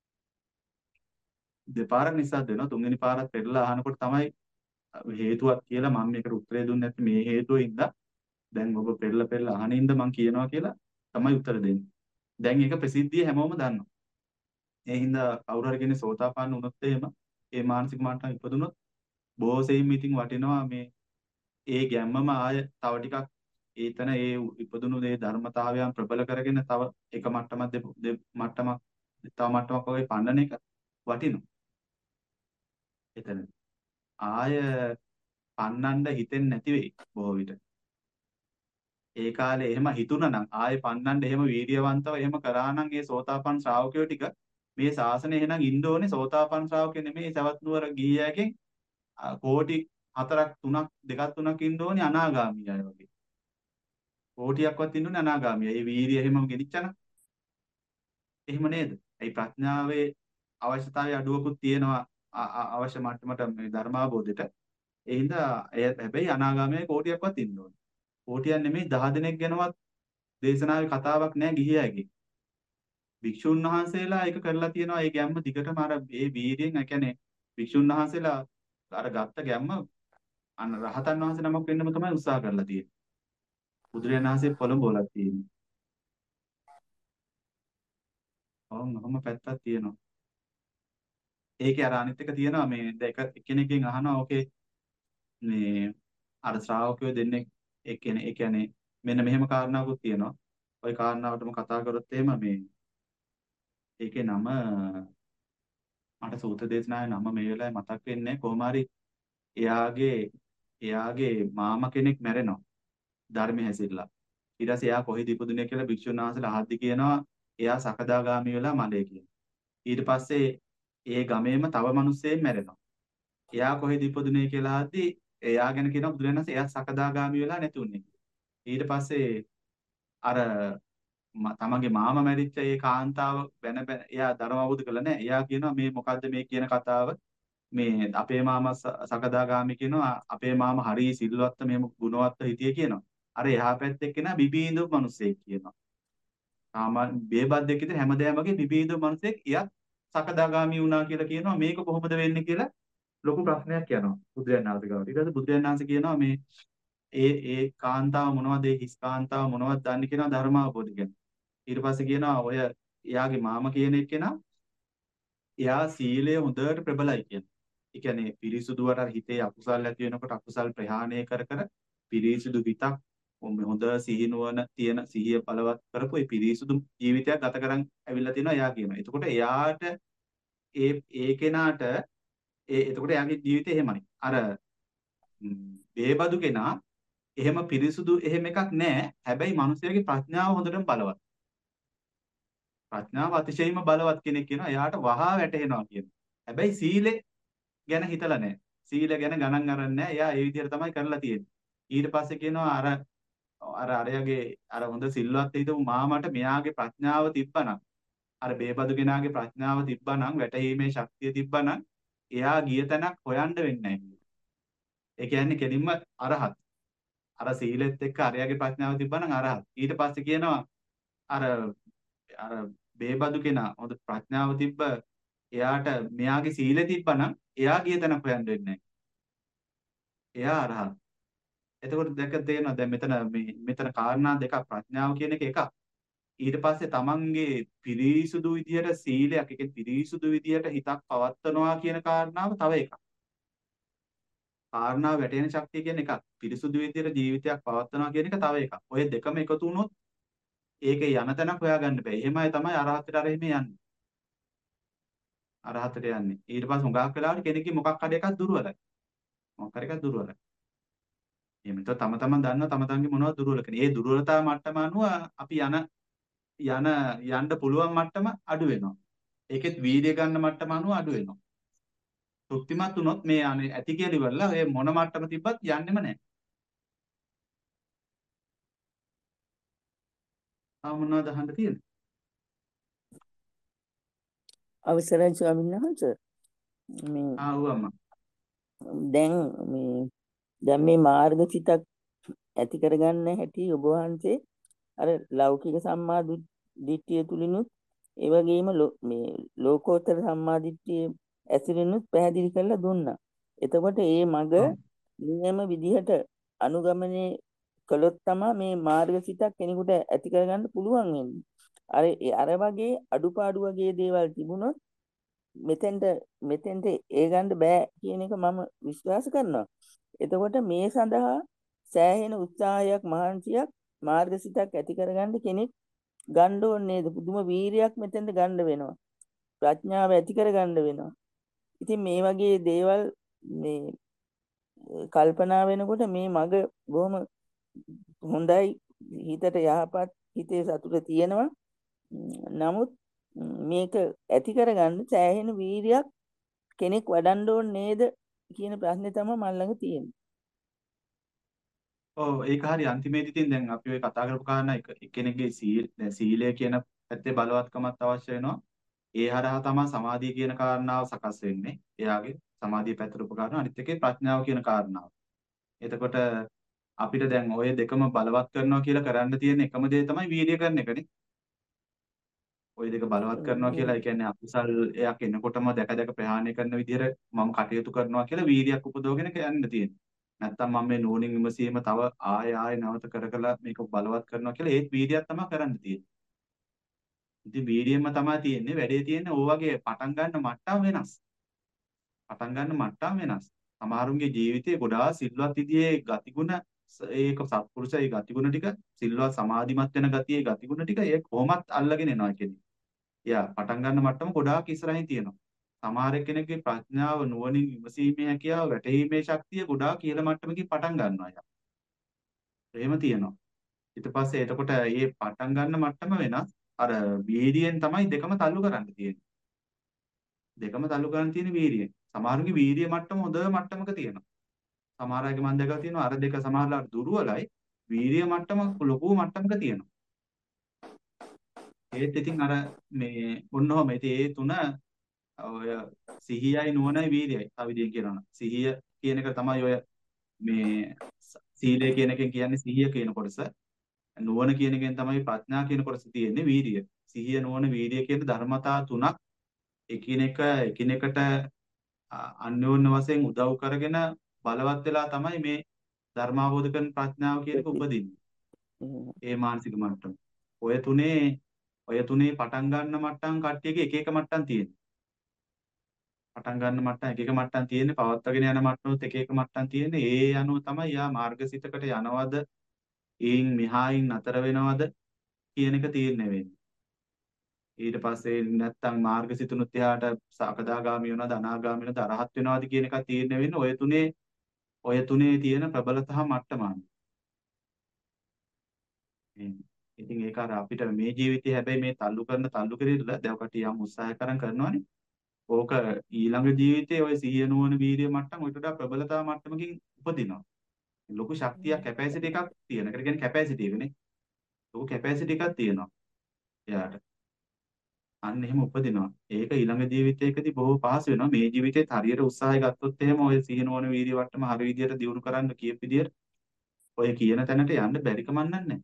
දෙපාරක් නිස්සද්ද වෙනවා. තුන්වෙනි පාරත් පෙරලා අහනකොට තමයි හේතුවක් කියලා මම මේකට උත්තරේ දුන්නේ නැත්නම් මේ හේතුවින්ද දැන් ඔබ පෙරලා පෙරලා අහනින්ද මම කියනවා කියලා තමයි උත්තර දෙන්නේ. දැන් ඒක ප්‍රසිද්ධිය හැමෝම දන්නවා. ඒ හින්දා කවුරු හරි කෙනෙක් සෝතාපන්න වුණොත් එහෙම ඒ මානසික මට්ටම ඉපදුනොත් බොහෝ සෙයින් ඉතින් වටිනවා මේ ඒ ගැම්මම ආය තව ටිකක් ඒතන ඒ ඉපදුණු දේ ධර්මතාවයන් ප්‍රබල කරගෙන තව එක මට්ටමක් දෙක මට්ටමක් තව මට්ටමක් වගේ පන්නන එක වටිනවා. එතන ආය පන්නන්න හිතෙන්නේ නැති වෙයි බොහෝ විට. ඒ කාලේ එහෙම හිතුණා නම් ආයේ පන්නන්න එහෙම වීර්යවන්තව එහෙම කරා නම් ඒ සෝතාපන්න ශ්‍රාවකයෝ ටික මේ ශාසනය එහෙනම් ඉන්න ඕනේ සෝතාපන්න ශ්‍රාවකයෝ නෙමෙයි සවැත් නුවර ගිහියකින් කෝටි හතරක් තුනක් දෙකක් තුනක් ඉන්න ඕනේ අනාගාමී අය වගේ. කෝටියක්වත් ඉන්න ඕනේ අනාගාමී. ඒ වීර්යය එහෙමම ගෙනිච්චන. එහෙම නේද? ඒ ප්‍රඥාවේ අවශ්‍යතාවය අඩුවකුත් තියෙනවා අවශ්‍ය මට්ටමට මේ ධර්මාබෝධයට. ඒ හින්දා හැබැයි අනාගාමී කෝටියක්වත් ඉන්න ඕනේ. කෝටියක් නෙමෙයි දහ දෙනෙක් ගැනවත් දේශනාවේ කතාවක් නැහැ ගිහියගේ. භික්ෂුන් වහන්සේලා ඒක කරලා තියෙනවා. ඒ ගැම්ම දිගටම අර ඒ වීර්යයෙන් ඒ කියන්නේ භික්ෂුන් වහන්සේලා අර ගත්ත ගැම්ම අන්න රහතන් වහන්සේ නමක් වෙන්නම තමයි උත්සාහ කරලා තියෙන්නේ. බුදුරජාණන් වහන්සේ පොළඹවලා තියෙන්නේ. ඔව් ඔහොම පැත්තක් තියෙනවා. ඒකේ අර අනිත් එක තියෙනවා මේ එක එක්කෙනෙක්ගෙන් අහනවා ඕකේ මේ අර ශ්‍රාවකයෝ දෙන්නේ ඒ කියන්නේ ඒ කියන්නේ මෙන්න මෙහෙම කාරණාවකුත් තියෙනවා. ওই කාරණාවටම කතා කරොත් එහෙම මේ ඒකේ නම මට සූත්‍ර දේශනාවේ නම මේ වෙලාවේ මතක් වෙන්නේ කොහොම හරි එයාගේ එයාගේ මාමා කෙනෙක් මැරෙනවා ධර්මයේ හැසිරලා. ඊට පස්සේ එයා කොහෙද ඉපදුනේ කියලා භික්ෂුන් වහන්සේලා අහද්දි කියනවා එයා සකදාගාමී වෙලා මලේ කියලා. ඊට පස්සේ ඒ ගමේම තව මිනිස්සෙක් මැරෙනවා. එයා කොහෙද ඉපදුනේ කියලා අහද්දි එයා ගැන කියනවා බුදුරජාණන් වහන්සේ එයා සකදාගාමී වෙලා නැතුන්නේ. ඊට පස්සේ අර තමන්ගේ මාමා මැරිච්ච ඒ කාන්තාව වෙන එයා ධර්ම අවබෝධ කළා නෑ. එයා කියනවා මේ මොකද්ද මේ කියන කතාව මේ අපේ මාමා සකදාගාමී කියනවා අපේ මාමා හරි සිල්වත් මෙහෙම ගුණවත් හිටියේ කියනවා. අර එහා පැත්තේ කෙනා බිබී ඉඳපු මිනිස්සෙක් කියනවා. සාමාන්‍ය බේබද්දෙක් විතර හැමදේම වගේ පිපිදු මිනිසෙක් එයත් සකදාගාමි වුණා කියලා කියනවා. මේක කොහොමද වෙන්නේ කියලා ලොකු ප්‍රශ්නයක් යනවා බුදුරජාණන් වහන්සේ ගාවට. ඊට පස්සේ බුදුරජාණන් වහන්සේ කියනවා මේ ඒ ඒ කාන්තාව මොනවද ඒ හිස් කාන්තාව මොනවද දන්නේ කියනවා ධර්ම අවබෝධ කියන්නේ. ඊට පස්සේ කියනවා ඔය එයාගේ මාම කියන එක්කෙනා එයා සීලය හොඳට ප්‍රබලයි කියන. ඒ කියන්නේ පිරිසුදුවට අර හිතේ අකුසල් ඇති වෙනකොට අකුසල් ප්‍රහාණය කර කර පිරිසුදු හිතක් හොඳ සිහිනුවන තියෙන සිහිය බලවත් කරපු ඒ පිරිසුදු ජීවිතයක් ගත කරන් ඇවිල්ලා තියෙනවා එයා කියනවා. එතකොට එයාට ඒ ඒ කෙනාට ඒ එතකොට එයාගේ ජීවිතය එහෙමයි. අර බේබදු කෙනා එහෙම පිරිසුදු එහෙම එකක් නැහැ. හැබැයි මිනිස්යාගේ ප්‍රඥාව හොඳටම බලවත්. ප්‍රඥාව අතිශයින්ම බලවත් කෙනෙක් කියනවා. එයාට වහා වැටහෙනවා කියනවා. හැබැයි සීලෙ ගැන හිතලා නැහැ. සීල ගැන ගණන් අරන් නැහැ. එයා ඒ විදිහට තමයි කරලා තියෙන්නේ. ඊට පස්සේ කියනවා අර අර අරයාගේ අර හොඳ සිල්වත් හිටපු මාමට මෙයාගේ ප්‍රඥාව තිබ්බනම් අර බේබදු කෙනාගේ ප්‍රඥාව තිබ්බනම් වැටහීමේ ශක්තිය තිබ්බනම් එයා ගිය තැනක් හොයන්න වෙන්නේ නැහැ. ඒ කියන්නේ කෙලින්ම අරහත්. අර සීලෙත් එක්ක අරයාගේ ප්‍රඥාව තිබ්බනම් අරහත්. ඊට පස්සේ කියනවා අර අර බේබදු කෙනා හොඳ ප්‍රඥාව තිබ්බ එයාට මෙයාගේ සීලෙ තිබ්බනම් එයා ගිය තැනක් හොයන්න වෙන්නේ නැහැ. එයා අරහත්. එතකොට දැක තේරෙනවා දැන් මෙතන මේ මෙතන කාරණා දෙකක් ප්‍රඥාව කියන එක එකක්. ඊට පස්සේ තමන්ගේ පිරිසුදු විදියට සීලයක් ඒ කියන්නේ පිරිසුදු විදියට හිතක් පවත්නවා කියන කාරණාව තව එකක්. කාරණාව වැටෙන ශක්තිය කියන එකක්. පිරිසුදු විදියට ජීවිතයක් පවත්නවා කියන එක තව එකක්. ඔය දෙකම එකතු වුණොත් ඒකේ යන තැනක් හොයාගන්න බෑ. එහෙමයි තමයි අරහතට අර එහෙම යන්නේ. අරහතට යන්නේ. ඊට පස්සේ හුඟක් වෙලාවට කෙනෙක්ගේ මොකක් හරි එකක් දුර්වලයි. මොකක් හරි එකක් දුර්වලයි. එහෙම නැත්නම් තම තමන් දන්නවා තම තමන්ගේ මොනවද දුර්වල කියලා. ඒ දුර්වලතා මට්ටම අනුව අපි යන යන යන්න පුළුවන් මට්ටම අඩු වෙනවා. ඒකෙත් වීර්ය ගන්න මට්ටම අනුව අඩු වෙනවා. තෘප්තිමත් වුණොත් මේ අනේ ඇති කියලා ඉවරලා ඒ මොන මට්ටම තිබ්බත් යන්නෙම නැහැ. ආ මොනවද අහන්න තියෙන්නේ?
අවසරයි ස්වාමීන් වහන්සේ මේ
ආ ඔව් අම්මා.
දැන් මේ දැන් මේ මාර්ගසිතක් ඇති කරගන්න හැටි ඔබ වහන්සේ අර ලෞකික සම්මා දිට්ඨිය තුලිනුත් ඒ වගේම මේ ලෝකෝත්තර සම්මා දිට්ඨිය ඇසුරිනුත් පැහැදිලි කරලා දුන්නා. එතකොට මේ මග නියම විදිහට අනුගමනය කළොත් තමයි මේ මාර්ගසිතක් කෙනෙකුට ඇති කරගන්න පුළුවන් වෙන්නේ. අර අර වගේ අඩුපාඩු වගේ දේවල් තිබුණොත් මෙතෙන්ට මෙතෙන්ට ඒ ගන්න බෑ කියන එක මම විශ්වාස කරනවා. එතකොට මේ සඳහා සෑහෙන උත්සාහයක් මහන්සියක් මාර්ගසිතක් ඇති කරගන්න කෙනෙක් ගන්න ඕනේ. පුදුම වීරියක් මෙතෙන්ට ගන්න වෙනවා. ප්‍රඥාව ඇති කරගන්න වෙනවා. ඉතින් මේ වගේ දේවල් මේ කල්පනා වෙනකොට මේ මග බොහොම හොඳයි, හිතට යහපත්, හිතේ සතුට තියෙනවා. නමුත් මේක ඇති කරගන්න සෑහෙන වීරියක් කෙනෙක් වඩන්න ඕනේ නේද කියන ප්‍රශ්නේ තමයි මම ළඟ තියෙන්නේ.
ඔව් ඒක හරි අන්තිමේදී තින් දැන් අපි ඔය කතා කරපු කාරණා එක්කෙනෙක්ගේ සීල සීලය කියන පැත්තේ බලවත්කමක් අවශ්‍ය වෙනවා. ඒ හරහා තමයි සමාධිය කියන කාරණාව සකස් වෙන්නේ. එයාගේ සමාධිය පැත්තට උපකාරන අනිත් එකේ ප්‍රඥාව කියන කාරණාව. එතකොට අපිට දැන් ඔය දෙකම බලවත් කරනවා කියලා කරන්න තියෙන එකම දේ තමයි වීර්ය කරන එකනේ. ওই දෙක බලවත් කරනවා කියලා ඒ කියන්නේ අකුසල් එයක් එනකොටම දැක දැක ප්‍රහාණය කරන විදිහට මම කටයුතු කරනවා කියලා වීර්යයක් උපදවගෙන යන්න තියෙනවා. නැත්තම් මම මේ නෝනින් විමසීම තව ආය ආය නැවත කර කර මේක බලවත් කරනවා කියලා ඒත් වීර්යයක් තමයි කරන්න තියෙන්නේ. ඉතින් වීර්යයෙන්ම තමයි තියෙන්නේ වැඩේ තියෙන්නේ ඕ වගේ පටන් ගන්න මට්ටම වෙනස්. පටන් ගන්න මට්ටම වෙනස්. සමහරුන්ගේ ජීවිතේ ගොඩාක් සිල්වත් විදිහේ ගතිගුණ ඒක සත්පුරුෂයි ගතිගුණ ටික සිල්වත් සමාධිමත් වෙන ගතියේ ගතිගුණ ටික ඒ කොහොමත් අල්ලගෙන එනවා කියන්නේ. යා පටන් ගන්න මට්ටම ගොඩාක් ඉස්සරහින් තියෙනවා. සමහර කෙනෙක්ගේ ප්‍රඥාව නුවණින් විමසීමේ හැකියාව වැටහීමේ ශක්තිය ගොඩාක් ඉහළ මට්ටමකින් පටන් ගන්නවා යා. එහෙම තියෙනවා. ඊට පස්සේ එතකොට මේ පටන් ගන්න මට්ටම වෙනස්. අර වීර්යයෙන් තමයි දෙකම තල්ලු කරන්න තියෙන්නේ. දෙකම තල්ලු කරන්න තියෙන වීර්යයෙන්. සමහරුගේ වීර්ය මට්ටම හොඳ මට්ටමක තියෙනවා. සමහර අයගේ මම දැකලා තියෙනවා අර දෙක සමහරලාට දුර්වලයි. වීර්ය මට්ටම ලොකු මට්ටමක තියෙනවා. ඒත් ඉතින් අර මේ ඔන්නෝම ඉතින් ඒ තුන ඔය සිහියයි නුවණයි වීර්යයි තව විදිහෙන් කියනවා නම් සිහිය කියන එක තමයි ඔය මේ සීලය කියන එකෙන් කියන්නේ සිහිය කියන කොටස. නුවණ කියන එකෙන් තමයි ප්‍රඥා කියන කොටස තියෙන්නේ වීරිය. සිහිය නුවණ වීරිය කියන ධර්මතා තුනක් එකිනෙක එකිනෙකට අ- අන්‍යෝන්‍ය වශයෙන් උදව් කරගෙන බලවත් වෙලා තමයි මේ ධර්මාවබෝධ කරන ප්‍රඥාව කියන එක උපදින්නේ. ඒ මානසික මට්ටම. ඔය තුනේ ඔය තුනේ පටන් ගන්න මට්ටම් කට්ටියගේ එක එක මට්ටම් තියෙනවා. පටන් ගන්න මට්ටම් එක එක මට්ටම් තියෙන්නේ පවත්වාගෙන යන මට්ටමත් එක එක මට්ටම් තියෙන්නේ. ඒ අනුව තමයි යා මාර්ගසිතකට යනවද, ඒන් මෙහායින් නතර වෙනවද කියන එක තීරණය වෙන්නේ. ඊට පස්සේ නැත්තම් මාර්ගසිතුනුත් එහාට සකදාගාමී වෙනවද, අනාගාමී වෙනවද, අරහත් වෙනවද කියන එක තීරණය වෙන්නේ ඔය තුනේ ඔය තුනේ තියෙන ප්‍රබලතහ මට්ටම අනුව. එහෙම. ඉතින් ඒක අර අපිට මේ ජීවිතේ හැබැයි මේ තල්ලු කරන තල්ලු කිරීම දැන් කට යම් උත්සාහ කරන් කරනවනේ. ඕක ඊළඟ ජීවිතේ ඔය සිහිය නුවණ වීර්ය මට්ටම් ඔයිට වඩා ප්‍රබලතා මට්ටමකින් උපදිනවා. ලොකු ශක්තියක් කැපැසිටි එකක් තියෙන. ඒකට කියන්නේ කැපැසිටි එකනේ. ලොකු කැපැසිටි එකක් තියෙනවා එයාට. අන්න එහෙම උපදිනවා. ඒක ඊළඟ ජීවිතයකදී බොහෝ පහසු වෙනවා. මේ ජීවිතේත් හරියට උත්සාහය ගත්තොත් එහෙම ඔය සිහිය නුවණ වීර්ය මට්ටම හරිය විදියට දියුණු කරන්න කියප විදියට ඔය කියන තැනට යන්න බැරි කමක් නැහැ.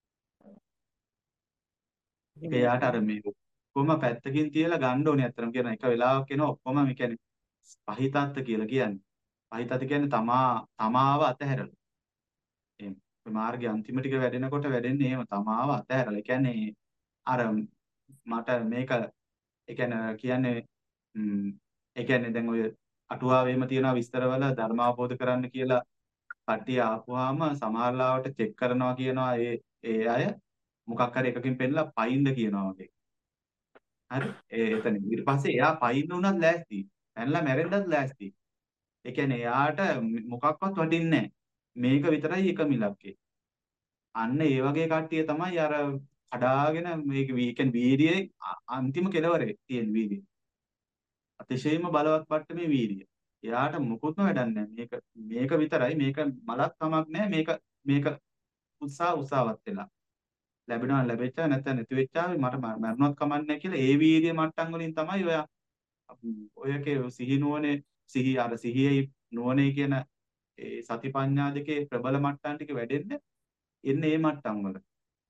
ඒක යාට අර මේ ඔක්කොම පැත්තකින් තියලා ගන්න ඕනේ. අත්‍තරම කියන එක වෙලාවක එනවා ඔක්කොම මේ කියන්නේ පහිතත්ත කියලා කියන්නේ. පහිතත්ත කියන්නේ තමා තමාව අතහැරලා. එහෙම. මේ මාර්ගයේ අන්තිම ටික වැඩෙනකොට වැඩෙන්නේ එහෙම තමාව අතහැරලා. ඒ කියන්නේ අර මට මේක ඒ කියන්නේ කියන්නේ ම් ඒ කියන්නේ දැන් ඔය අටුවාවේම තියෙනවා විස්තරවල ධර්ම අවබෝධ කරන්න කියලා කට්ටිය ආපුවාම සමහරලාවට චෙක් කරනවා කියනවා ඒ ඒ අය මොකක් හරි එකකින් පෙන්නලා පයින්ද කියනවා වගේ. හරි ඒ එතන ඊට පස්සේ එයා පයින් උනත් ලෑස්ති. පැනලා මැරෙන්නත් ලෑස්ති. ඒ කියන්නේ එයාට මොකක්වත් වටින්නේ නැහැ. මේක විතරයි එක මිලක්කේ. අන්න ඒ වගේ කට්ටිය තමයි අර කඩාගෙන මේක වීකෙන් වීර්යයේ අන්තිම කෙලවරේ තියෙන වීර්යය. අතිශයින්ම බලවත් මට්ටමේ වීර්යය. එයාට මොකුත්ම වැඩක් නැහැ. මේක මේක විතරයි මේක මලක් තමක් නැහැ. මේක මේක උත්සාහ උත්සාහවත් වෙලා. ලැබෙනවා ලැබෙච්චා නැත්නම් නැති වෙච්චාවේ මට මරණවත් කමන්නේ කියලා ඒ වීර්ය මට්ටම් වලින් තමයි ඔය ඔයකේ සිහි නුවණේ සිහි අර සිහියේ නුවණේ කියන ඒ සතිපඤ්ඤා දෙකේ ප්‍රබල මට්ටම් ටික වැඩෙන්න එන්නේ මේ මට්ටම් වල.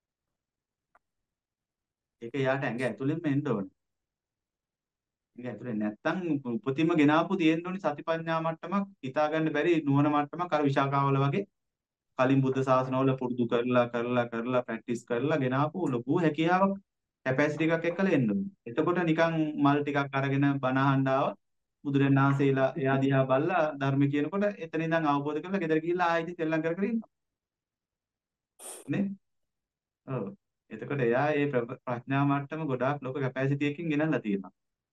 ඒක යාට ඇඟ ඇතුළෙන්ම එන්න ඕනේ. ඇඟ ඇතුළේ නැත්තම් උපතින්ම ගෙනාපු තියෙන්න ඕනේ සතිපඤ්ඤා මට්ටමක් හිතා ගන්න බැරි නුවණ මට්ටමක් අර විශාකාවල වගේ කලින් බුද්ධ ශාසනවල පුරුදු කරලා කරලා කරලා ප්‍රැක්ටිස් කරලා ගෙනාපු ලොකු හැකියාවක් කැපැසිටි එකක් එක්කලා එන්න ඕනේ. එතකොට නිකන් මල් ටිකක් අරගෙන බණ අහන්න ආව බුදුරජාණන් වහන්සේලා එයා දිහා බලලා ධර්ම කියනකොට එතන ඉඳන් අවබෝධ කරලා ගෙදර ගිහිල්ලා ආයෙත් සෙල්ලම් කර කර ඉන්නවා. නේ? ඔව්. එතකොට එයා ඒ ප්‍රඥා මට්ටම ගොඩාක් ලොකු කැපැසිටි එකකින් ගෙනල්ලා තියෙනවා.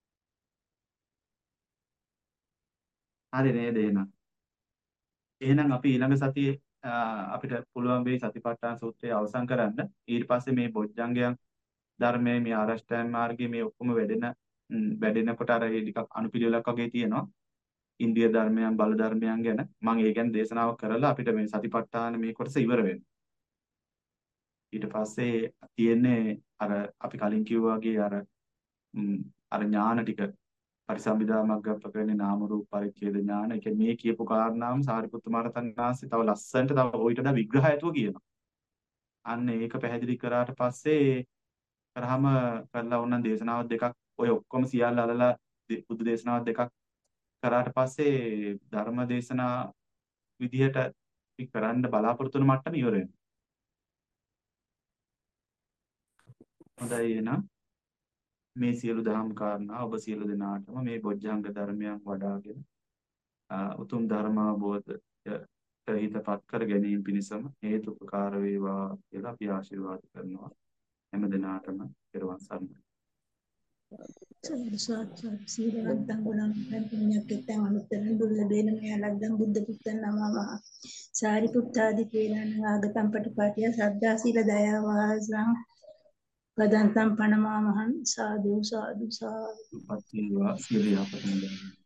හරි නේද එහෙනම්? එහෙනම් අපි ඊළඟ සතියේ අපිට පුළුවන් වෙයි සතිපට්ඨාන සූත්‍රය අවසන් කරන්න. ඊට පස්සේ මේ බොජ්ජංගයන් ධර්මයේ මේ ආරෂ්ඨායන මාර්ගයේ මේ ඔක්කොම වැඩෙන වැඩෙනකොට අර ඒ ටිකක් අනුපිළිවෙලක් වගේ තියෙනවා. ඉන්දිය ධර්මයන් බල ධර්මයන් ගැන මම ඒ ගැන දේශනාවක් කරලා අපිට මේ සතිපට්ඨාන මේ කොටස ඉවර වෙනවා. ඊට පස්සේ තියෙන්නේ අර අපි කලින් කිව්වා වගේ අර අර ඥාන ටික පරිසම්බිදා මග්ගප්පකරණේ නාම රූප පරිච්ඡේද ඥාන. ඒ කියන්නේ මේ කියපු කාරණාම සාරිපුත්ත මහරහතන් වහන්සේ තව ලස්සනට තව ඔయిత වඩා විග්‍රහයතුව කියනවා. අන්න ඒක පැහැදිලි කරාට පස්සේ කරාම කරලා ඕනනම් දේශනාවක් දෙකක් ඔය ඔක්කොම සියල්ල අලලා බුදු දේශනාවක් දෙකක් කරාට පස්සේ ධර්ම දේශනා විදිහට අපි කරන්න බලාපොරොත්තු වෙන මට්ටම ඉවර වෙනවා. හොඳයි එහෙනම් මේ සියලු දහම් කාරණා ඔබ සියලු දෙනාටම මේ බොජ්ජංග ධර්මයන් වඩාගෙන උතුම් ධර්ම අවබෝධයට හිතපත් කර ගැනීම පිණිසම හේතු උපකාර වේවා කියලා අපි ආශිර්වාද කරනවා හැම දිනාටම පෙරවන් සරණයි.
සාක්ෂාත් සීලවන්තං ගුණවන්තං පුඤ්ඤක්කෙත්තං අනුත්තරං දුර්ලභේන මෙයලග්ගං බුද්ධ පුත්තං නමම සාරිපුත්තාදි කේලං ආගතං පටිපාටිය සද්ධා සීල දයා වාසං වදන්තං පනමාමහං සාදු සාදු සාදු
පත්තිවා සිරියාපතං